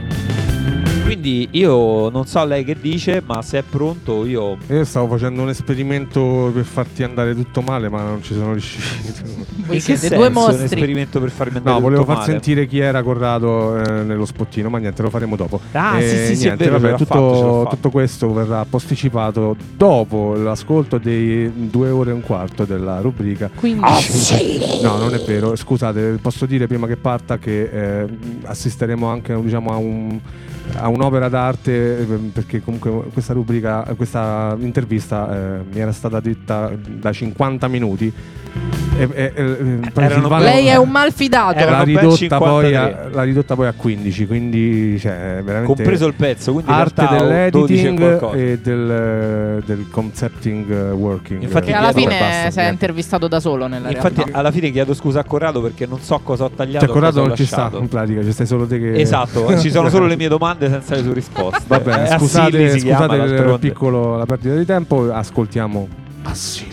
Quindi io non so lei che dice, ma se è pronto io... Io stavo facendo un esperimento per farti andare tutto male, ma non ci sono riuscito. Voi In che siete due senso un mostri. esperimento per farmi andare No, volevo tutto far male? sentire chi era Corrado eh, nello spottino, ma niente, lo faremo dopo. Ah, E sì, sì, sì, è niente, vero, ce vabbè, l'ho tutto, fatto, ce l'ho fatto. tutto questo verrà posticipato dopo l'ascolto dei due ore e un quarto della rubrica. Quindi Ah, No, non è vero. Scusate, posso dire prima che parta che eh, assisteremo anche diciamo, a, un, a un'opera d'arte, eh, perché comunque questa rubrica, questa intervista eh, mi era stata detta da cinquanta minuti. E, e, e, poi Erano Silvano- Lei è un malfidato. Erano l'ha ben ridotta, poi cinquantatré. a, l'ha ridotta poi a quindici, quindi cioè, veramente Compreso il pezzo, quindi in arte realtà ho dodici e dell'editing qualcosa. e del, del concepting eh, working. Infatti Che alla chiedo- fine basta, si è niente. intervistato da solo nella Infatti realtà. alla fine chiedo scusa a Corrado perché non so cosa ho tagliato. Cioè, Corrado cosa ho non ci sta lasciato. in pratica, ci stai solo te che Esatto, ci sono solo le mie domande senza le sue risposte. Va bene, Eh, scusate, Assilli si chiama, scusate il d'altronde. piccolo, la perdita di tempo, ascoltiamo Assilli.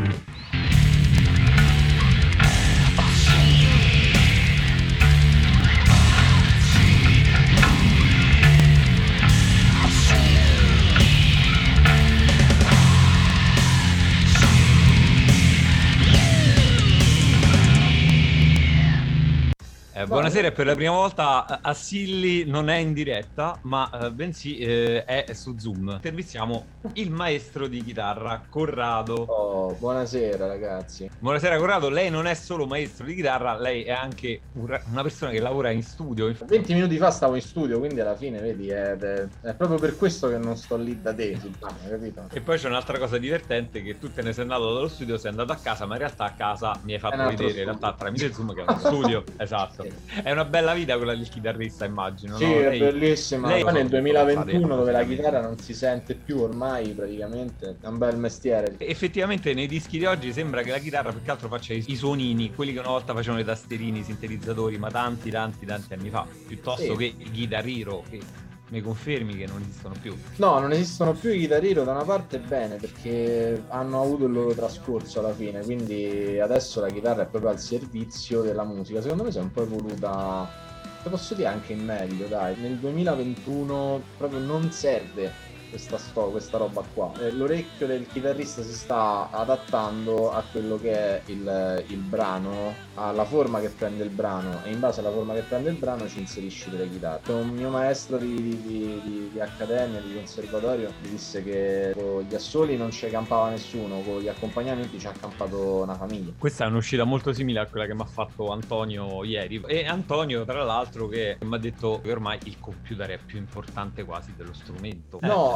Eh, buonasera, per la prima volta eh, Assilli non è in diretta, ma eh, bensì eh, è su Zoom. Intervistiamo il maestro di chitarra, Corrado. Oh, buonasera ragazzi. Buonasera Corrado, lei non è solo maestro di chitarra, lei è anche un ra- una persona che lavora in studio. venti minuti fa stavo in studio, quindi alla fine, vedi, è, è- è proprio per questo che non sto lì da te, Silvano, capito? E poi c'è un'altra cosa divertente, che tu te ne sei andato dallo studio, sei andato a casa, ma in realtà a casa mi hai fatto È un altro vedere, in studio. realtà tramite Zoom, che è uno studio. Esatto. È una bella vita quella del chitarrista, immagino. Sì, no? è Lei- bellissima. lei- Poi nel duemilaventuno, dove la praticamente. chitarra non si sente più ormai, praticamente, è un bel mestiere. Effettivamente nei dischi di oggi sembra che la chitarra più che altro faccia i, i suonini, quelli che una volta facevano i tasterini, i sintetizzatori, ma tanti tanti tanti anni fa, piuttosto Sì. che i Guitar Hero, che mi confermi che non esistono più. No, non esistono più i Guitar Hero, da una parte bene, perché hanno avuto il loro trascorso alla fine, quindi adesso la chitarra è proprio al servizio della musica. Secondo me si è un po' evoluta, te posso dire anche in meglio, dai. Nel duemilaventuno proprio non serve questa, sto, questa roba qua. Eh, l'orecchio del chitarrista si sta adattando a quello che è il, il brano, alla forma che prende il brano, e in base alla forma che prende il brano ci inserisci delle chitarre. Un mio maestro di, di, di, di accademia, di conservatorio, mi disse che con gli assoli non ci campava nessuno, con gli accompagnamenti ci ha campato una famiglia. Questa è un'uscita molto simile a quella che mi ha fatto Antonio ieri. E Antonio, tra l'altro, che mi ha detto che ormai il computer è più importante quasi dello strumento. No,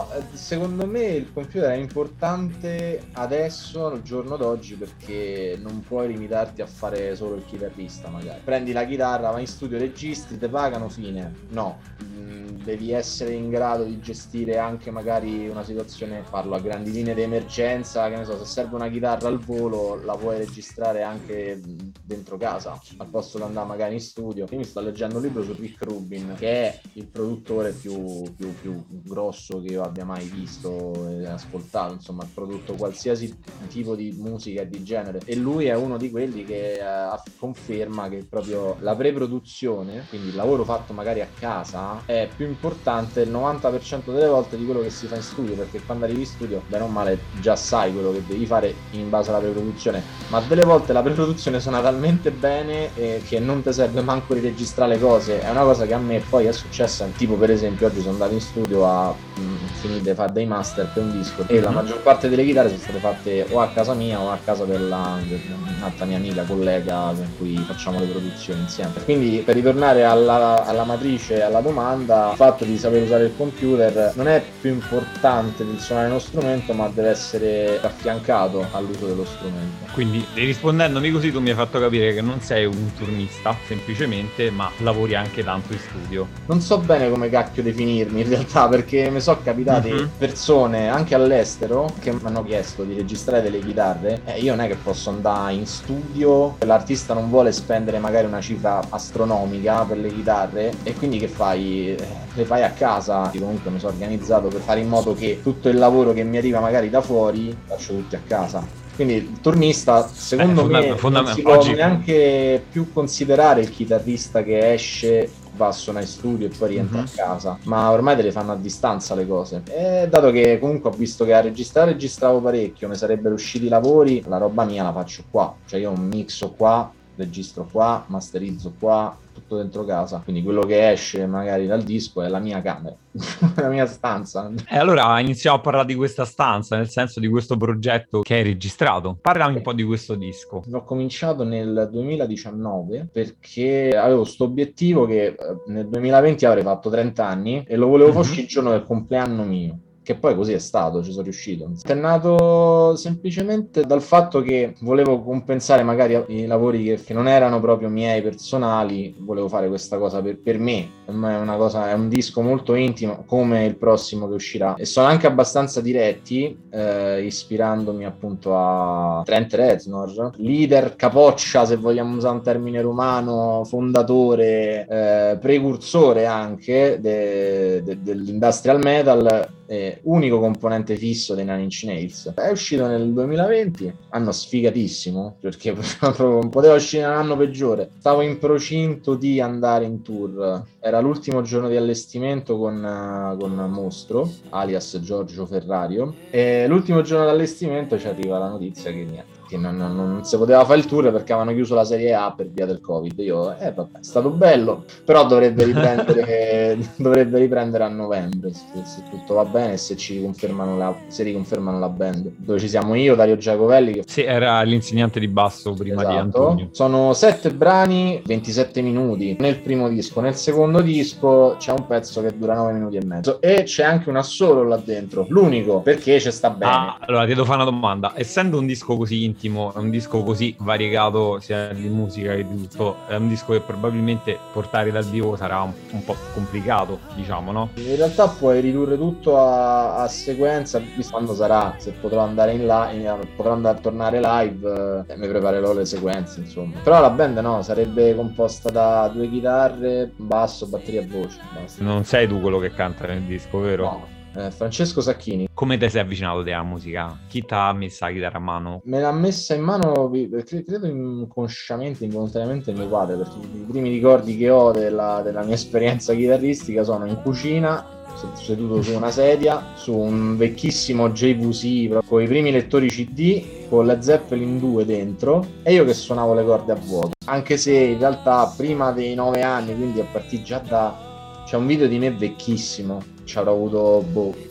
eh, secondo me il computer è importante adesso, al giorno d'oggi, perché non puoi limitarti a fare solo il chitarrista magari. Prendi la chitarra, vai in studio, registri, te pagano, fine. No, mm, devi essere in grado di gestire anche magari una situazione, parlo a grandi linee di emergenza, che ne so, se serve una chitarra al volo la puoi registrare anche dentro casa, al posto di andare magari in studio. Io mi sto leggendo un libro su Rick Rubin, che è il produttore più, più, più grosso che io abbia mai visto e ascoltato, insomma, ha prodotto qualsiasi tipo di musica e di genere, e lui è uno di quelli che eh, conferma che proprio la pre-produzione, quindi il lavoro fatto magari a casa, è più importante il novanta per cento delle volte di quello che si fa in studio, perché quando arrivi in studio bene o male già sai quello che devi fare in base alla pre-produzione, ma delle volte la pre-produzione suona talmente bene eh, che non ti serve manco di registrare le cose. È una cosa che a me poi è successa, tipo per esempio oggi sono andato in studio a finire di fare dei master per un disco e la maggior parte delle chitarre sono state fatte o a casa mia o a casa della un'altra mia amica, collega con cui facciamo le produzioni insieme. Quindi, per ritornare alla, alla matrice, alla domanda, il fatto di saper usare il computer non è più importante del suonare uno strumento, ma deve essere affiancato all'uso dello strumento. Quindi, rispondendomi così, tu mi hai fatto capire che non sei un turnista semplicemente, ma lavori anche tanto in studio. Non so bene come cacchio definirmi in realtà, perché mi sono capitati mm-hmm. persone anche all'estero che mi hanno chiesto di registrare delle chitarre e io non è che posso andare in studio, l'artista non vuole spendere magari una cifra astronomica per le chitarre e quindi che fai? Le fai a casa. Io comunque mi sono organizzato per fare in modo che tutto il lavoro che mi arriva magari da fuori faccio tutti a casa. Quindi il turnista, secondo eh, me, fondam- non si può oggi... neanche più considerare il chitarrista che esce, va a suonare in studio e poi rientra mm-hmm. a casa, ma ormai te le fanno a distanza le cose. E dato che comunque ho visto che a registrare registravo parecchio, mi sarebbero usciti i lavori, la roba mia la faccio qua, cioè io mixo qua, registro qua, masterizzo qua, tutto dentro casa, quindi quello che esce magari dal disco è la mia camera, la mia stanza. E allora iniziamo a parlare di questa stanza, nel senso di questo progetto che hai registrato. Parlami un po' di questo disco. L'ho cominciato nel duemiladiciannove perché avevo questo obiettivo che nel duemilaventi avrei fatto trenta anni e lo volevo mm-hmm. fare il giorno del compleanno mio. Che poi così è stato, ci sono riuscito. È nato semplicemente dal fatto che volevo compensare magari i lavori che, che non erano proprio miei personali, volevo fare questa cosa per, per me. È una cosa, è un disco molto intimo, come il prossimo che uscirà. E sono anche abbastanza diretti, eh, ispirandomi appunto a Trent Reznor, leader, capoccia, se vogliamo usare un termine romano, fondatore, eh, precursore anche de, de, dell'industrial metal, eh, unico componente fisso dei Nine Inch Nails. È uscito nel duemilaventi, anno sfigatissimo, perché proprio non poteva uscire un anno peggiore. Stavo in procinto di andare in tour, era l'ultimo giorno di allestimento con, uh, con Mostro, alias Giorgio Ferrario, e l'ultimo giorno di allestimento ci arriva la notizia che niente, che non, non, non si poteva fare il tour perché avevano chiuso la Serie A per via del Covid. Io, eh vabbè, è stato bello, però dovrebbe riprendere dovrebbe riprendere a novembre, se, se tutto va bene, se ci riconfermano la, se riconfermano la band, dove ci siamo io, Dario Giacovelli, che sì, era l'insegnante di basso prima esatto. di Antonio. Sono sette brani, ventisette minuti nel primo disco. Nel secondo disco c'è un pezzo che dura nove minuti e mezzo e c'è anche un assolo là dentro, l'unico, perché ci sta bene. Ah, allora ti devo fare una domanda: essendo un disco così intimo, è un disco così variegato sia di musica che di tutto, è un disco che probabilmente portare dal vivo sarà un, un po' complicato, diciamo, no? In realtà puoi ridurre tutto a, a sequenza, visto quando sarà, se potrò andare in live, potrò andare a tornare live, eh, mi preparerò le sequenze, insomma. Però la band no, sarebbe composta da due chitarre, basso, batteria e voce. Basta. Non sei tu quello che canta nel disco, vero? No. Eh, Francesco Sacchini. Come ti sei avvicinato della musica? Chi ti ha messa la chitarra a mano? Me l'ha messa in mano, credo inconsciamente, involontariamente mio padre, perché i primi ricordi che ho della, della mia esperienza chitarristica sono in cucina, seduto su una sedia, su un vecchissimo J V C con i primi lettori C D, con la Zeppelin due dentro, e io che suonavo le corde a vuoto. Anche se in realtà prima dei nove anni, quindi a partire già da... c'è un video di me vecchissimo, ci avrò avuto boh,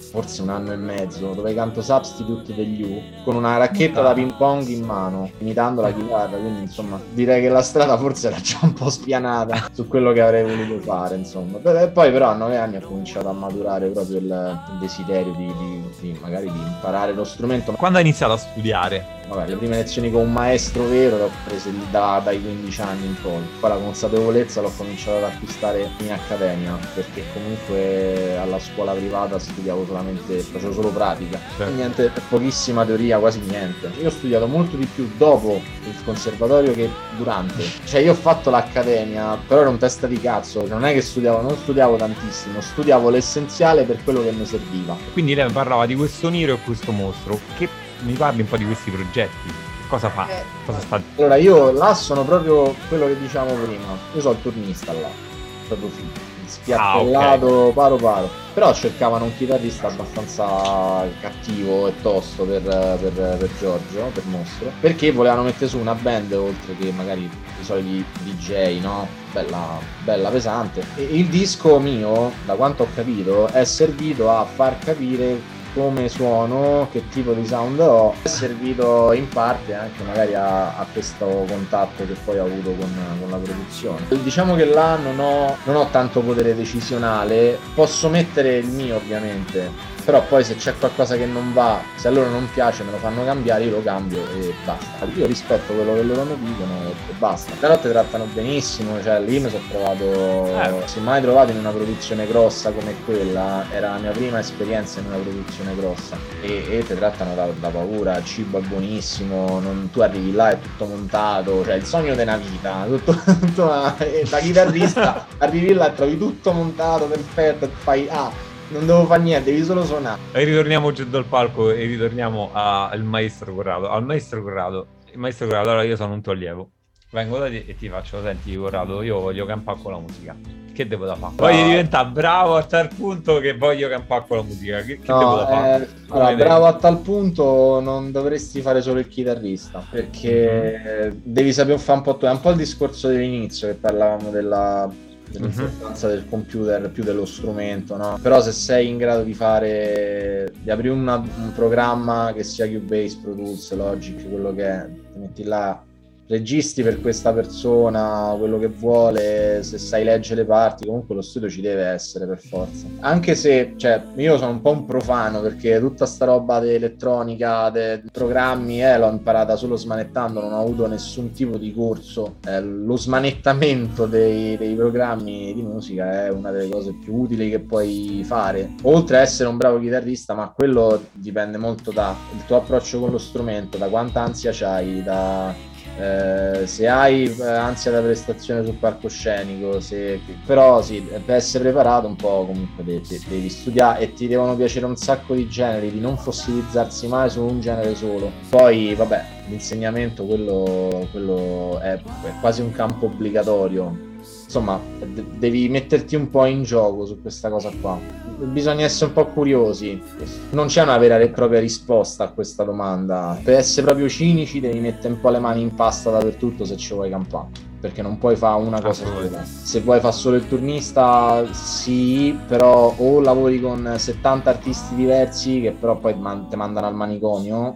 forse un anno e mezzo, dove canto Substitute degli U con una racchetta da ping pong in mano, imitando la chitarra, quindi insomma direi che la strada forse era già un po' spianata su quello che avrei voluto fare, insomma. E poi però a nove anni ho cominciato a maturare proprio il, il desiderio di, di, di magari di imparare lo strumento. Quando hai iniziato a studiare? Vabbè, le prime lezioni con un maestro vero le ho prese da, dai quindici anni in poi. Poi la consapevolezza l'ho cominciato ad acquistare in accademia, perché comunque alla scuola privata studiavo solamente, facevo solo pratica. Certo. Niente, pochissima teoria, quasi niente. Io ho studiato molto di più dopo il conservatorio che durante. Cioè io ho fatto l'accademia, però ero un testa di cazzo, non è che studiavo, non studiavo tantissimo, studiavo l'essenziale per quello che mi serviva. Quindi lei parlava di questo Niro e questo mostro. Che mi parli un po' di questi progetti? Cosa fa? Eh, Cosa sta? Allora io là sono proprio quello che diciamo prima. Io sono il turnista là, proprio figo, spiattellato, Ah, ok. paro paro. Però cercavano un chitarrista abbastanza cattivo e tosto per, per, per Giorgio, per Mostro, perché volevano mettere su una band oltre che magari i soliti D J, no? Bella, bella pesante. E il disco mio, da quanto ho capito, è servito a far capire come suono, che tipo di sound ho, è servito in parte anche magari a, a questo contatto che poi ho avuto con, con la produzione. Diciamo che là non ho, non ho tanto potere decisionale, posso mettere il mio ovviamente, però poi se c'è qualcosa che non va, se a loro non piace me lo fanno cambiare, io lo cambio e basta. Io rispetto quello che loro mi dicono e basta. Però ti trattano benissimo, cioè lì mi sono trovato, Eh. si è mai trovato in una produzione grossa come quella, era la mia prima esperienza in una produzione grossa e, e ti trattano da, da paura, il cibo è buonissimo, non, tu arrivi là è tutto montato, cioè il sogno della vita, tutto, tutto e da chitarrista arrivi là e trovi tutto montato, perfetto, e fai ah, non devo fare niente, devi solo suonare. E ritorniamo giù dal palco e ritorniamo a- al maestro Corrado. Al maestro Corrado, il maestro Corrado, allora io sono un tuo allievo. Vengo da te e ti faccio, senti Corrado, io voglio campare con la musica. Che devo da fare? Voglio diventare bravo a tal punto che voglio campare con la musica. Che, che No, devo da fare? eh, allora, bravo a tal punto non dovresti fare solo il chitarrista, perché Mm-hmm. devi sapere fare un po' tu. È un po' il discorso dell'inizio che parlavamo della, dell'importanza Mm-hmm. del computer più dello strumento, no? Però se sei in grado di fare, di aprire una- un programma che sia Cubase, Pro Tools, Logic, quello che è, ti metti là, registri per questa persona quello che vuole, se sai leggere le parti, comunque lo studio ci deve essere per forza. Anche se, cioè, io sono un po' un profano perché tutta sta roba di elettronica, dei programmi, eh, l'ho imparata solo smanettando, non ho avuto nessun tipo di corso. Eh, lo smanettamento dei, dei programmi di musica è una delle cose più utili che puoi fare, oltre a essere un bravo chitarrista, ma quello dipende molto dal tuo approccio con lo strumento, da quanta ansia c'hai, da Eh, se hai eh, ansia da prestazione sul palcoscenico, se... però sì, per essere preparato un po' comunque de- de- devi studiare e ti devono piacere un sacco di generi, di non fossilizzarsi mai su un genere solo. Poi vabbè, l'insegnamento quello, quello è, è quasi un campo obbligatorio, insomma de- devi metterti un po' in gioco su questa cosa qua. Bisogna essere un po' curiosi, non c'è una vera e propria risposta a questa domanda. Per essere proprio cinici devi mettere un po' le mani in pasta dappertutto se ci vuoi campare, perché non puoi fare una cosa sola. Se vuoi fare solo il turnista sì, però o lavori con settanta artisti diversi che però poi ti man- ti mandano al manicomio,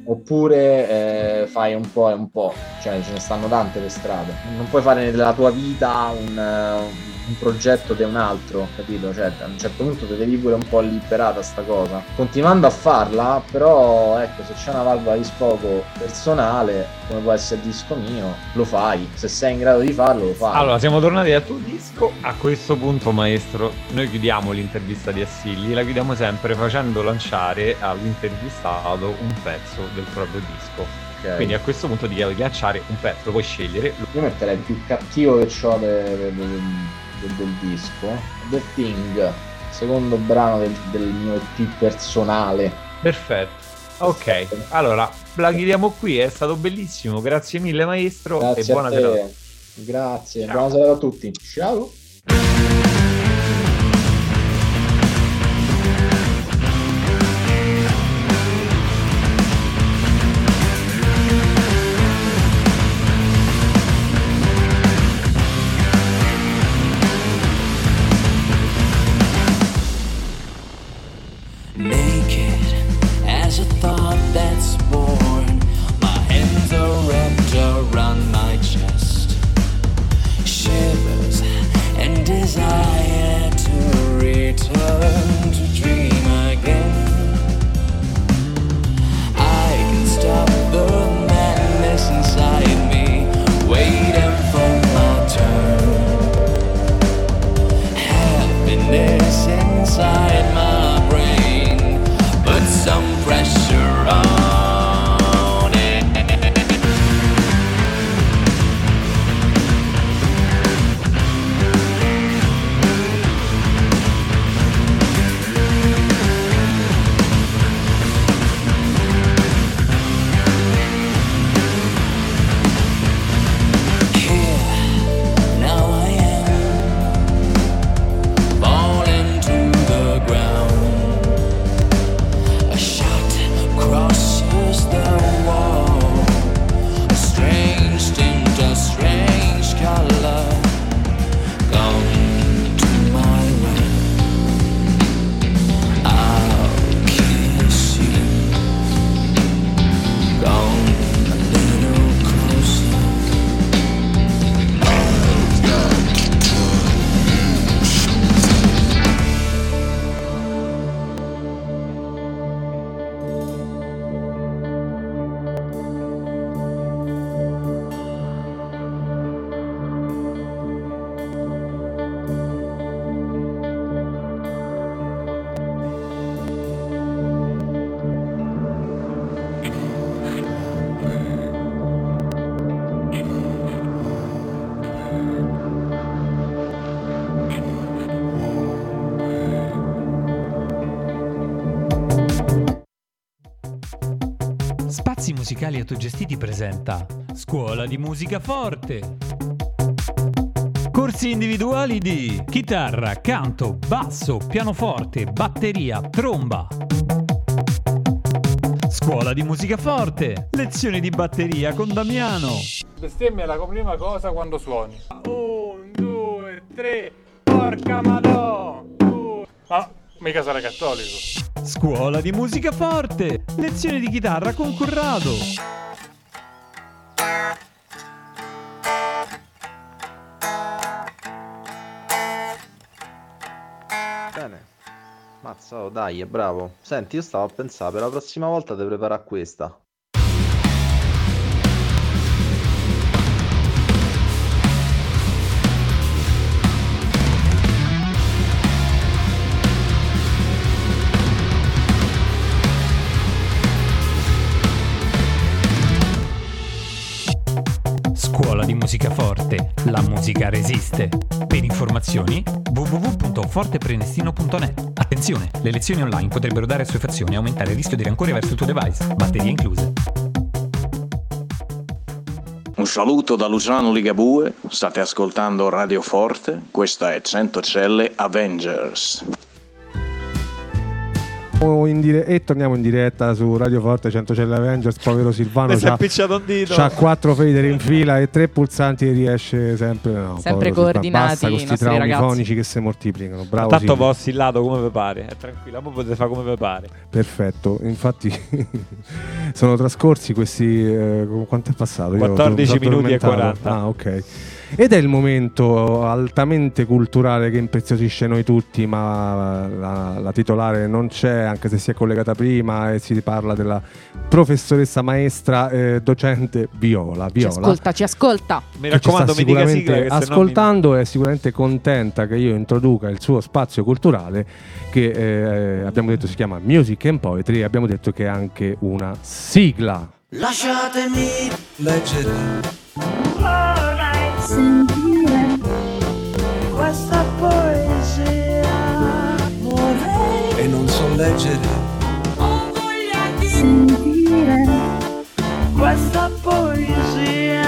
oppure eh, fai un po' e un po', cioè ce ne stanno tante le strade. Non puoi fare nella tua vita un, uh, un progetto di un altro, capito? Cioè a un certo punto ti devi pure un po' liberata sta cosa, continuando a farla, però ecco, se c'è una valvola di sfogo personale come può essere il disco mio, lo fai, se sei in grado di farlo lo fai. Allora, siamo tornati al tuo disco. A questo punto, maestro, noi chiudiamo l'intervista di Assilli, la chiudiamo sempre facendo lanciare all'intervistato un pezzo del proprio disco. Ok. Quindi a questo punto ti chiedo di lanciare un pezzo, lo puoi scegliere. Io metterei il più cattivo che ho de- de- de- del, del disco, The Thing, secondo brano del, del mio E P personale. Perfetto. Ok, allora la chiudiamo qui, è stato bellissimo, grazie mille maestro Grazie e buona a te. serata. Grazie, buona serata a tutti. Ciao. Naked desire to return to dream again. I can stop the madness inside me, waiting for my turn. Happiness inside my brain, put some pressure on. Spazi musicali autogestiti presenta Scuola di Musica Forte. Corsi individuali di chitarra, canto, basso, pianoforte, batteria, tromba. Scuola di Musica Forte. Lezioni di batteria con Damiano. Bestemmia è la prima cosa quando suoni. Un, due, tre, porca madò! Ma mica sarà cattolico. Scuola di Musica Forte. Lezioni di chitarra con Corrado. Bene. Mazza, oh, dai, è bravo. Senti, io stavo a pensare, per la prossima volta ti preparare questa. Scuola di Musica Forte. La musica resiste. Per informazioni w w w punto forteprestino punto net. Attenzione, le lezioni online potrebbero dare assuefazione e aumentare il rischio di rancore verso il tuo device, batterie incluse. Un saluto da Luciano Ligabue, state ascoltando Radio Forte, questa è Centocelle Avengers. In dire- e torniamo in diretta su Radio Forte Centocelle Avengers. Povero Silvano Mi si è c'ha, appicciato un dito. c'ha quattro fader in fila e tre pulsanti e riesce sempre no, Sempre povero Silvano. coordinati Basta con i questi nostri traumi ragazzi. fonici che si moltiplicano. Bravo Tanto Silvio. ho oscillato come vi pare. È tranquilla, poi potete fare come vi pare. Perfetto, infatti sono trascorsi questi eh, quanto è passato? Io quattordici mi sono minuti e addormentato. quaranta. Ah, ok. Ed è il momento altamente culturale che impreziosisce noi tutti, ma la, la titolare non c'è, anche se si è collegata prima, e si parla della professoressa maestra eh, docente Viola. Ci Viola ascolta, ci ascolta. Mi che ci sta raccomando, mi dica sicuramente sigla, che se no mi- ascoltando, è sicuramente contenta che io introduca il suo spazio culturale che eh, abbiamo detto si chiama Music and Poetry, e abbiamo detto che è anche una sigla. Lasciatemi leggere, Sentire questa poesia, vorrei e non so leggere. sentire questa poesia.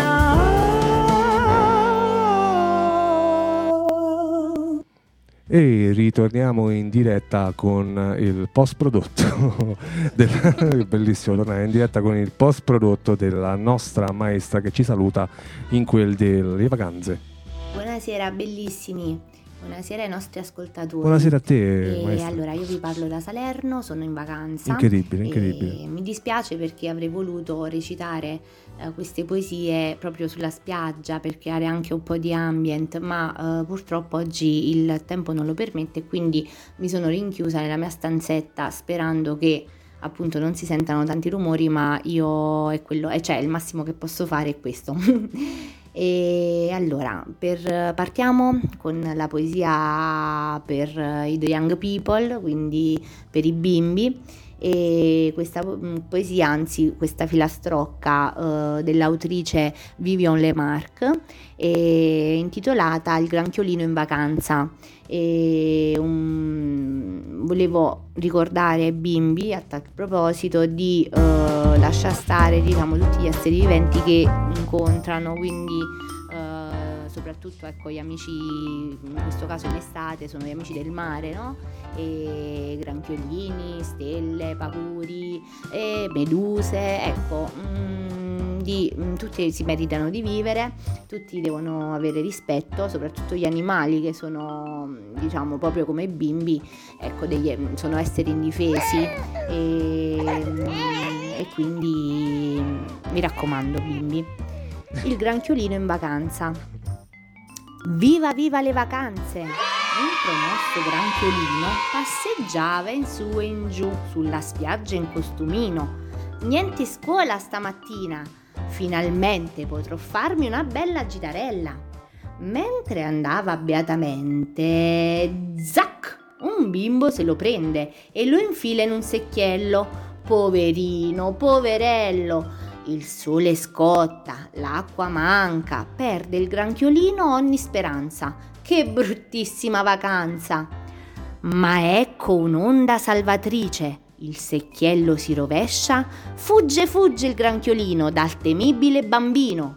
E ritorniamo in diretta con il post prodotto del, bellissimo tornare in diretta con il post prodotto della nostra maestra che ci saluta in quel delle vacanze. Buonasera bellissimi, Buonasera ai nostri ascoltatori. Buonasera a te, E maestra. allora io vi parlo da Salerno, sono in vacanza. Incredibile, e incredibile. mi dispiace perché avrei voluto recitare eh, queste poesie proprio sulla spiaggia per creare anche un po' di ambient, ma eh, purtroppo oggi il tempo non lo permette e quindi mi sono rinchiusa nella mia stanzetta sperando che appunto non si sentano tanti rumori, ma io è quello, eh, cioè il massimo che posso fare è questo. E allora per, partiamo con la poesia per i The Young People, quindi per i bimbi, e questa mm, poesia, anzi questa filastrocca eh, dell'autrice Vivian Lemarque, è intitolata Il granchiolino in vacanza. E um, volevo ricordare ai bimbi a tal proposito di uh, lasciare stare, diciamo, tutti gli esseri viventi che incontrano, quindi uh, soprattutto ecco gli amici, in questo caso in estate sono gli amici del mare, no? E granchiolini, stelle, paguri, e meduse, ecco, mm, di, mm, tutti si meritano di vivere, tutti devono avere rispetto, soprattutto gli animali che sono, diciamo, proprio come i bimbi, ecco, degli, sono esseri indifesi e, e quindi mi raccomando bimbi. Il granchiolino in vacanza. Viva viva le vacanze! Un promosso granchiolino passeggiava in su e in giù sulla spiaggia in costumino. Niente scuola stamattina, finalmente potrò farmi una bella gitarella. Mentre andava beatamente, zac! Un bimbo se lo prende e lo infila in un secchiello. Poverino, poverello! Il sole scotta, l'acqua manca, perde il granchiolino ogni speranza. Che bruttissima vacanza! Ma ecco un'onda salvatrice. Il secchiello si rovescia, fugge fugge il granchiolino dal temibile bambino.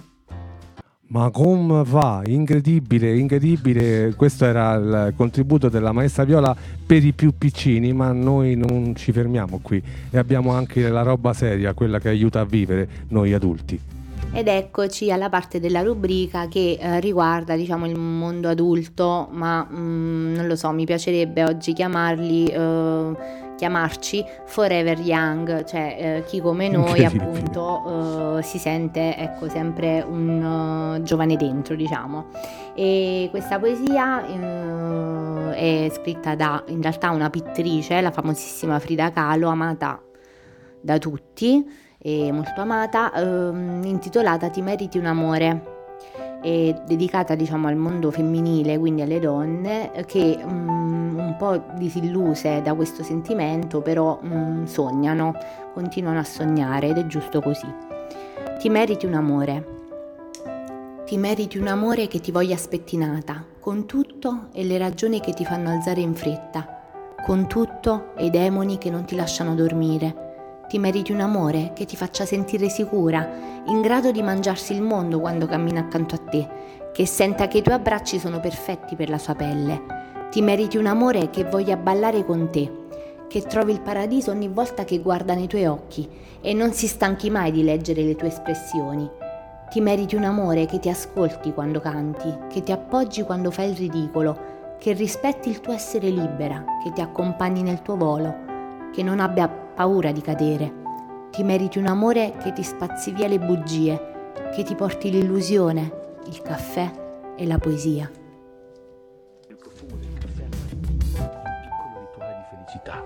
Ma come va? Incredibile, incredibile. Questo era il contributo della maestra Viola per i più piccini, ma noi non ci fermiamo qui e abbiamo anche la roba seria, quella che aiuta a vivere noi adulti. Ed eccoci alla parte della rubrica che eh, riguarda, diciamo, il mondo adulto, ma mm, non lo so, mi piacerebbe oggi chiamarli, eh, chiamarci Forever Young, cioè eh, chi come noi appunto eh, si sente, ecco, sempre un uh, giovane dentro, diciamo. E questa poesia eh, è scritta da, in realtà, una pittrice, la famosissima Frida Kahlo, amata da tutti e molto amata, ehm, intitolata Ti meriti un amore, e dedicata, diciamo, al mondo femminile, quindi alle donne che um, un po' disilluse da questo sentimento, però um, sognano, continuano a sognare, ed è giusto così. Ti meriti un amore, ti meriti un amore che ti voglia spettinata, con tutto e le ragioni che ti fanno alzare in fretta, con tutto e i demoni che non ti lasciano dormire. Ti meriti un amore che ti faccia sentire sicura, in grado di mangiarsi il mondo quando cammina accanto a te, che senta che i tuoi abbracci sono perfetti per la sua pelle. Ti meriti un amore che voglia ballare con te, che trovi il paradiso ogni volta che guarda nei tuoi occhi e non si stanchi mai di leggere le tue espressioni. Ti meriti un amore che ti ascolti quando canti, che ti appoggi quando fai il ridicolo, che rispetti il tuo essere libera, che ti accompagni nel tuo volo, che non abbia paura di cadere. Ti meriti un amore che ti spazzi via le bugie, che ti porti l'illusione, il caffè e la poesia. Il profumo del caffè al mattino è un piccolo rituale di felicità.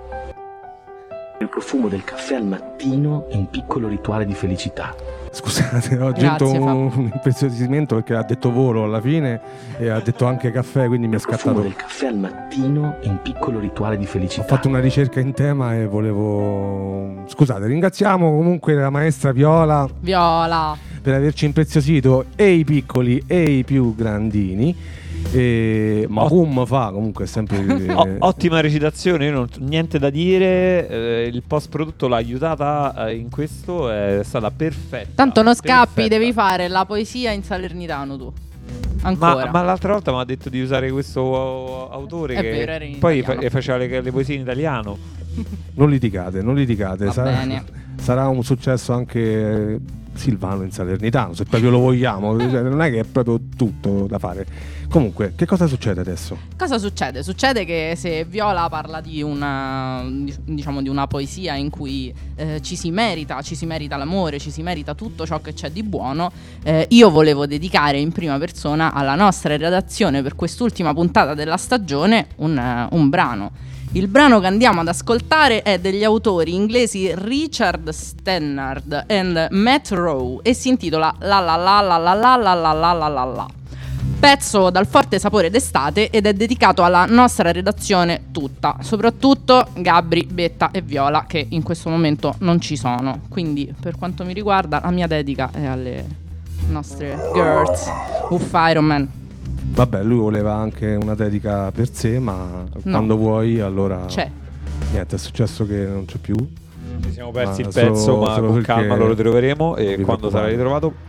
Il profumo del caffè al mattino è un piccolo rituale di felicità. Scusate, ho aggiunto un, un impreziosimento perché ha detto volo alla fine e ha detto anche caffè, quindi mi è Il profumo scattato. del caffè al mattino è un piccolo rituale di felicità. Ho fatto una ricerca in tema e volevo... Scusate, ringraziamo comunque la maestra Viola Viola per averci impreziosito, e i piccoli e i più grandini. E... Ma come fa? Comunque è sempre... O- ottima recitazione, io non niente da dire. eh, il post prodotto l'ha aiutata eh, in questo, è stata perfetta. Tanto non scappi, perfetta. devi fare la poesia in salernitano tu. Ancora. Ma, ma l'altra volta mi ha detto di usare questo uh, autore È che vero, era in poi fa- italiano. faceva le, le poesie in italiano. Non litigate, non litigate. Va Sarà, bene. sarà un successo anche Silvano in Salernitano, se proprio lo vogliamo, cioè, non è che è proprio tutto da fare. Comunque, che cosa succede adesso? Cosa succede? Succede che se Viola parla di una, diciamo, di una poesia in cui eh, ci si merita, ci si merita l'amore, ci si merita tutto ciò che c'è di buono, eh, io volevo dedicare in prima persona alla nostra redazione per quest'ultima puntata della stagione un, un brano. Il brano che andiamo ad ascoltare è degli autori inglesi Richard Stannard e Matt Rowe e si intitola La La La La La La La La La La La La. Pezzo dal forte sapore d'estate ed è dedicato alla nostra redazione tutta, soprattutto Gabri, Betta e Viola che in questo momento non ci sono. Quindi per quanto mi riguarda la mia dedica è alle nostre girls of Iron Man. Vabbè, lui voleva anche una dedica per sé, ma no. Quando vuoi allora c'è. Niente, è successo che non c'è più. Ci siamo persi ma il pezzo, solo, ma solo con calma lo ritroveremo e quando sarà ritrovato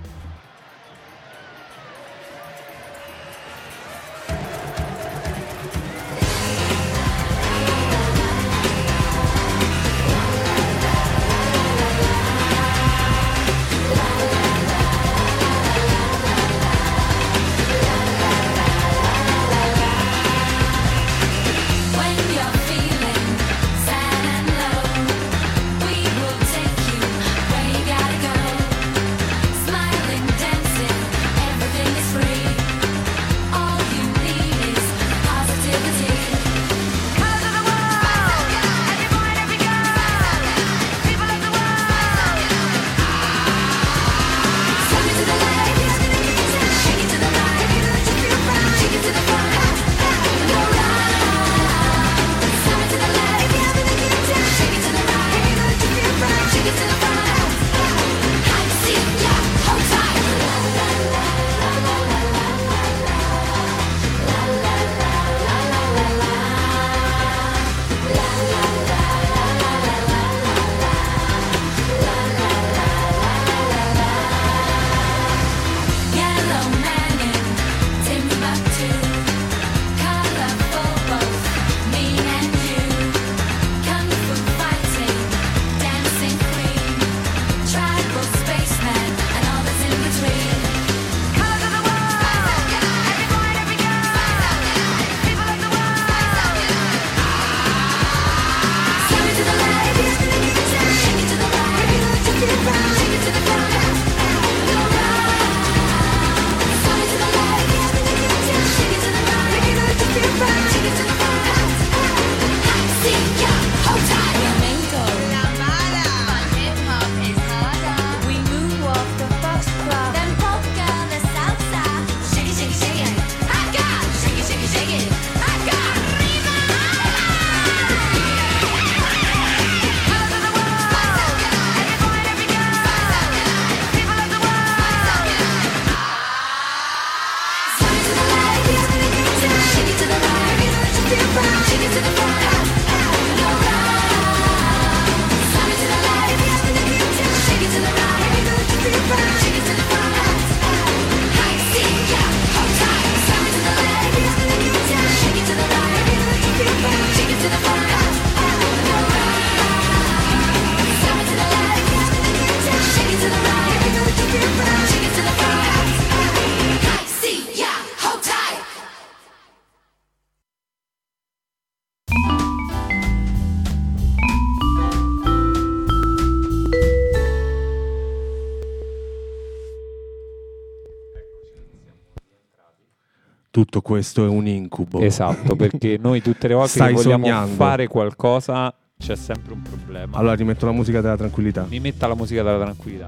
tutto questo è un incubo. Esatto, perché noi tutte le volte Stai che vogliamo sognando. fare qualcosa c'è sempre un problema. Allora rimetto la musica della tranquillità. Mi metta la musica della tranquillità.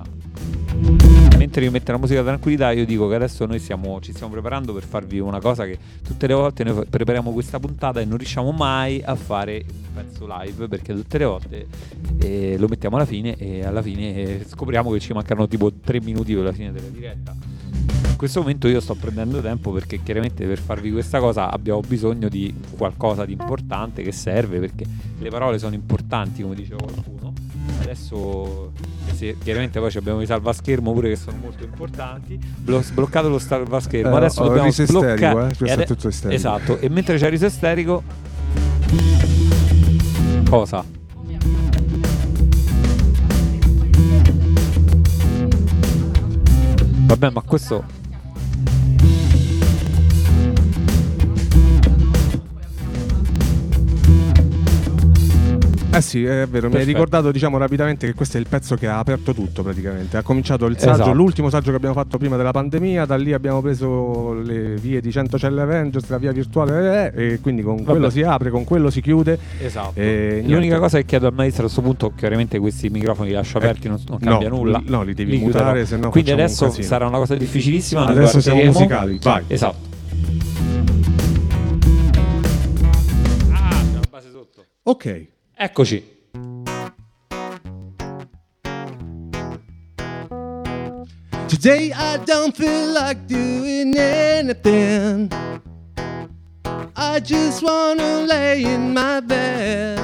Mentre mi mette la musica della tranquillità, io dico che adesso noi siamo, ci stiamo preparando per farvi una cosa che tutte le volte noi prepariamo questa puntata e non riusciamo mai a fare un pezzo live, perché tutte le volte eh, lo mettiamo alla fine e alla fine eh, scopriamo che ci mancano tipo tre minuti per la fine della diretta. In questo momento io sto prendendo tempo perché chiaramente per farvi questa cosa abbiamo bisogno di qualcosa di importante che serve, perché le parole sono importanti, come diceva qualcuno. Adesso se, chiaramente poi abbiamo i salvaschermo pure che sono molto importanti. Blo- sbloccato lo salvaschermo, eh, adesso dobbiamo sbloccare isterico, eh? Questo ade- è tutto isterico. esatto, e mentre c'è il riso isterico cosa? Vabbè, ma questo... Eh sì, è vero, mi hai Perfetto. ricordato, diciamo, rapidamente che questo è il pezzo che ha aperto tutto praticamente. Ha cominciato il saggio, Esatto. l'ultimo saggio che abbiamo fatto prima della pandemia, da lì abbiamo preso le vie di centocelle Avengers, la via virtuale, eh, e quindi con Vabbè. quello si apre, con quello si chiude. Esatto. E L'unica niente. cosa che chiedo al maestro a questo punto, chiaramente questi microfoni li lascio aperti, non, non no, cambia nulla. no, li devi chiuderò. mutare, se no Quindi facciamo un adesso casino. sarà una cosa difficilissima. noi Adesso siamo guarderemo. musicali, vai. Esatto. Ah, c'è una base sotto. Ok. Eccoci. Today I don't feel like doing anything. I just wanna lay in my bed.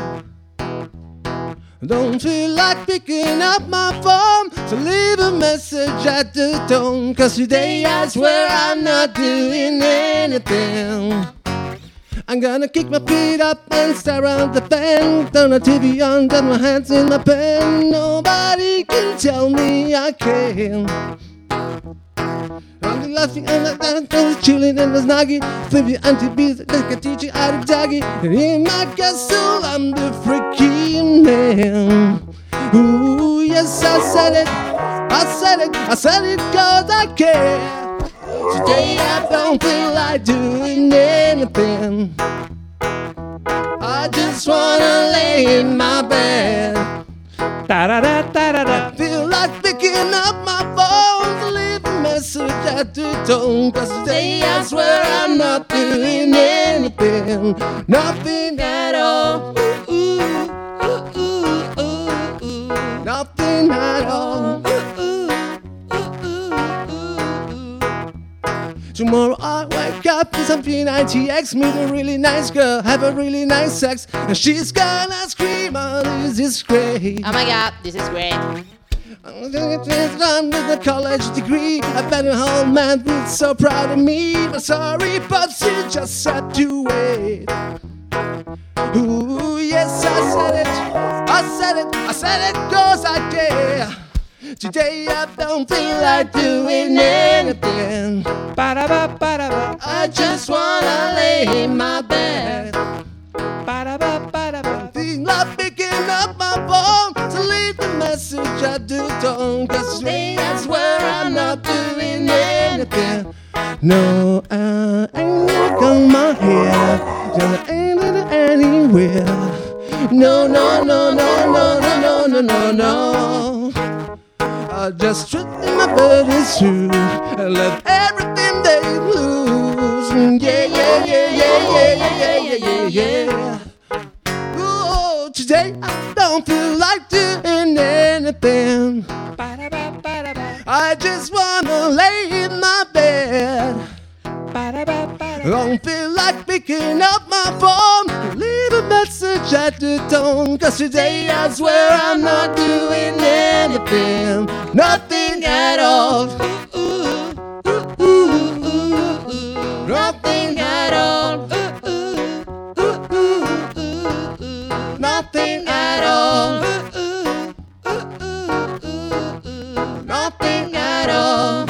Don't feel like picking up my phone, so leave a message at the tone. Cause today I swear I'm not doing anything. I'm gonna kick my feet up and stare at the fan. Turn the T V on, got my hands in my pen. Nobody can tell me I can't. I'm laughing and I'm chilling in the snuggie. Flippy anti-bees, like a teacher out of doggy. And in my castle, I'm the freaky man. Ooh, yes, I said it. I said it. I said it cause I care. Today I don't feel like doing anything. I just wanna lay in my bed. I feel like picking up my phone to leave a message at the tone. Cause today I swear I'm not doing anything. Nothing at all. Ooh, ooh, ooh, ooh, ooh, ooh. Nothing at all. Ooh, ooh, ooh, ooh, ooh, ooh. Tomorrow I wake up in some P ninety X, meet a really nice girl, have a really nice sex, and she's gonna scream, oh, this is great. Oh my god, this is great. I'm done with a college degree. I bet a whole man be so proud of me. But sorry, but she just had to wait. Ooh, yes, I said it. I said it. I said it cause I care. Today I don't feel like doing anything. I just wanna lay in my bed. Feel like picking up my phone to leave a message at the tone. Cause today that's where I'm not doing anything. No, I ain't gonna comb my hair. Gonna ain't it anywhere. No, no, no, no, no, no, no, no, no, no. I just strip in my body suit and let everything they lose. Yeah, yeah, yeah, yeah, yeah, yeah, yeah, yeah, yeah. Ooh, today I don't feel like doing anything. I just wanna lay in my bed. Don't feel like picking up my phone, leave a message at the tone. Cause today I swear I'm not doing anything. Nothing at all. Ooh, ooh, ooh, ooh, ooh, ooh. Nothing at all. Ooh, ooh, ooh, ooh, ooh, ooh. Nothing at all. Ooh, ooh, ooh, ooh, ooh, ooh. Nothing at all.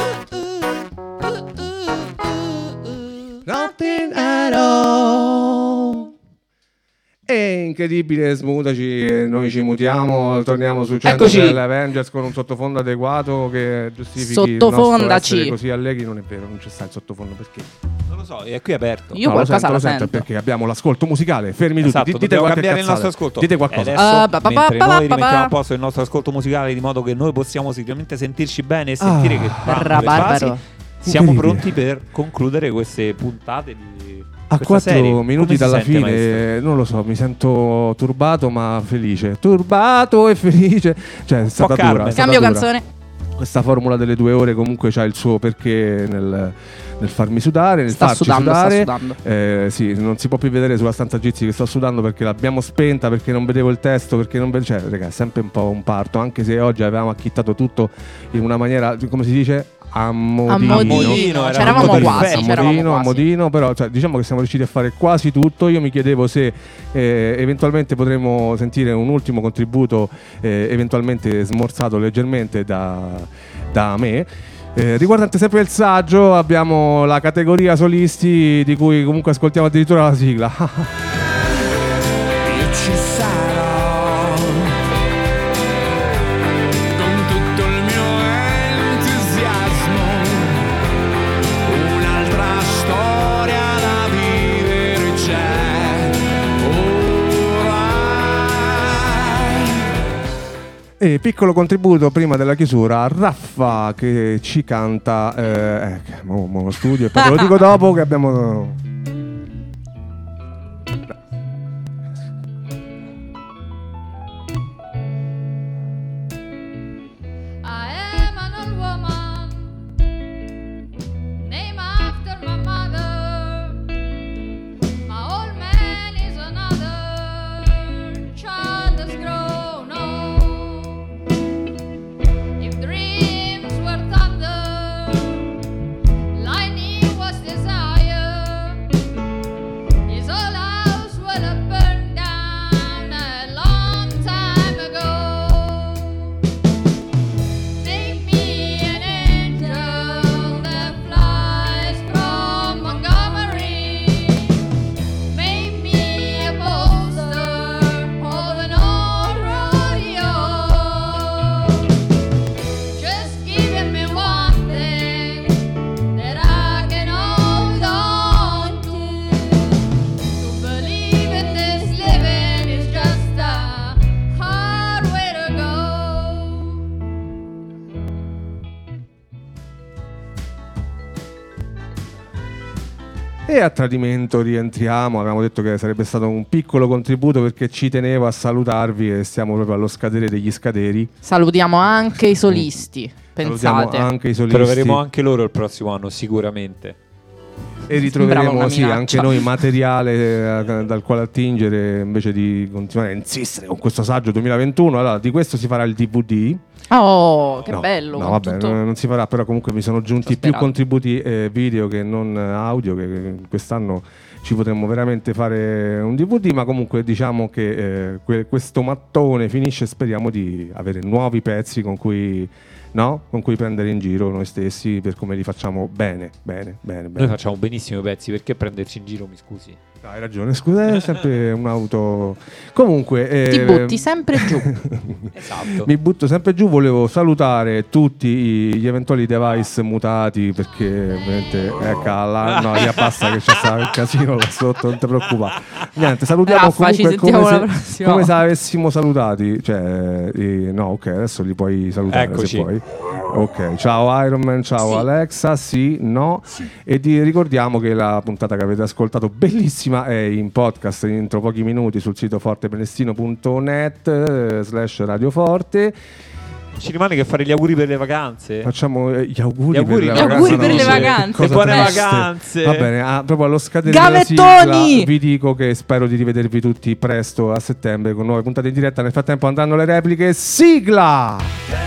Nothing at all. È incredibile, smutaci, noi ci mutiamo, torniamo su cento Eccoci. Avengers con un sottofondo adeguato che giustifichi il Sottofondaci. nostro essere così allegri. Non è vero, non c'è sta il sottofondo, perché? Non lo so, è qui aperto. Io No, qualcosa lo sento, la lo sento, sento. perché abbiamo l'ascolto musicale. Fermi Esatto, tutti, dite dobbiamo qualche cambiare il cazzata. nostro ascolto. Dite E qualcosa. adesso, Ah, pa, pa, mentre pa, noi pa, rimettiamo pa. a posto il nostro ascolto musicale, di modo che noi possiamo sicuramente sentirci bene e sentire Ah. che vanno Barra, le barbaro. fasi, siamo Incredibile. pronti per concludere queste puntate di A questa quattro serie. minuti Come si dalla sente, fine, maestro? non lo so, mi sento turbato ma felice. Turbato e felice. Cioè, è stata Carmen. dura. è stata Cambio dura. canzone. Questa formula delle due ore comunque c'ha il suo perché nel, nel farmi sudare, nel Sta farci sudando, sta sudare. sudando. Eh, sì, non si può più vedere sulla stanza Gizzi che sto sudando perché l'abbiamo spenta, perché non vedevo il testo, perché non vedevo... Cioè, raga, è sempre un po' un parto, anche se oggi avevamo acchittato tutto in una maniera, come si dice? A modino. A modino, c'eravamo A modino, quasi, a c'eravamo modino, a quasi. modino, però cioè, diciamo che siamo riusciti a fare quasi tutto. Io mi chiedevo se eh, eventualmente potremmo sentire un ultimo contributo, eh, eventualmente smorzato leggermente da, da me. Eh, riguardante sempre il saggio, abbiamo la categoria solisti di cui comunque ascoltiamo addirittura la sigla. E ci sarò con tutto il mio entusiasmo, un'altra storia da vivere c'è orai. E piccolo contributo prima della chiusura, Raffa che ci canta eh, eh, mo, mo lo studio e poi te lo dico dopo che abbiamo. E a tradimento rientriamo, avevamo detto che sarebbe stato un piccolo contributo perché ci tenevo a salutarvi e stiamo proprio allo scadere degli scaderi. Salutiamo anche i solisti, Salutiamo pensate. anche i solisti. Troveremo anche loro il prossimo anno sicuramente. E ritroveremo una sì, minaccia. anche noi materiale eh, dal quale attingere invece di continuare a insistere con questo saggio duemilaventuno. Allora, di questo si farà il D V D. Oh, che No, bello. No, con vabbè, tutto- non, non si farà, però comunque mi sono giunti più sperato. contributi eh, video che non eh, audio, che, che quest'anno ci potremmo veramente fare un D V D, ma comunque diciamo che eh, que- questo mattone finisce e speriamo di avere nuovi pezzi con cui, no? con cui prendere in giro noi stessi per come li facciamo bene, bene, bene, bene. Noi facciamo benissimo i pezzi, perché prenderci in giro, mi scusi? Hai ragione, scusa, è sempre un'auto. Comunque, eh, Ti butti sempre giù. Esatto. mi butto sempre giù. Volevo salutare tutti i- gli eventuali device mutati perché ovviamente ecco, la, no, via basta che c'è stato il casino là sotto, non ti preoccupare. Niente, salutiamo Raffa, ci comunque sentiamo come la se, prossima come se volta. avessimo salutati. Cioè, eh, no, ok, adesso li puoi salutare Eccoci. se puoi. Ok, ciao Iron Man, ciao Sì. Alexa, sì, no. E ti ricordiamo che la puntata che avete ascoltato, bellissima, è in podcast entro pochi minuti sul sito forteprestino punto net eh, slash radioforte. Ci rimane che fare gli auguri per le vacanze. Facciamo eh, gli auguri, Gli auguri- per gli le vacanze. auguri per no, le sì. vacanze. Cosa E buone triste. vacanze. Va bene, ah, proprio allo scadere della Gavettoni! sigla vi dico che spero di rivedervi tutti presto a settembre con nuove puntate in diretta. Nel frattempo andranno le repliche. Sigla!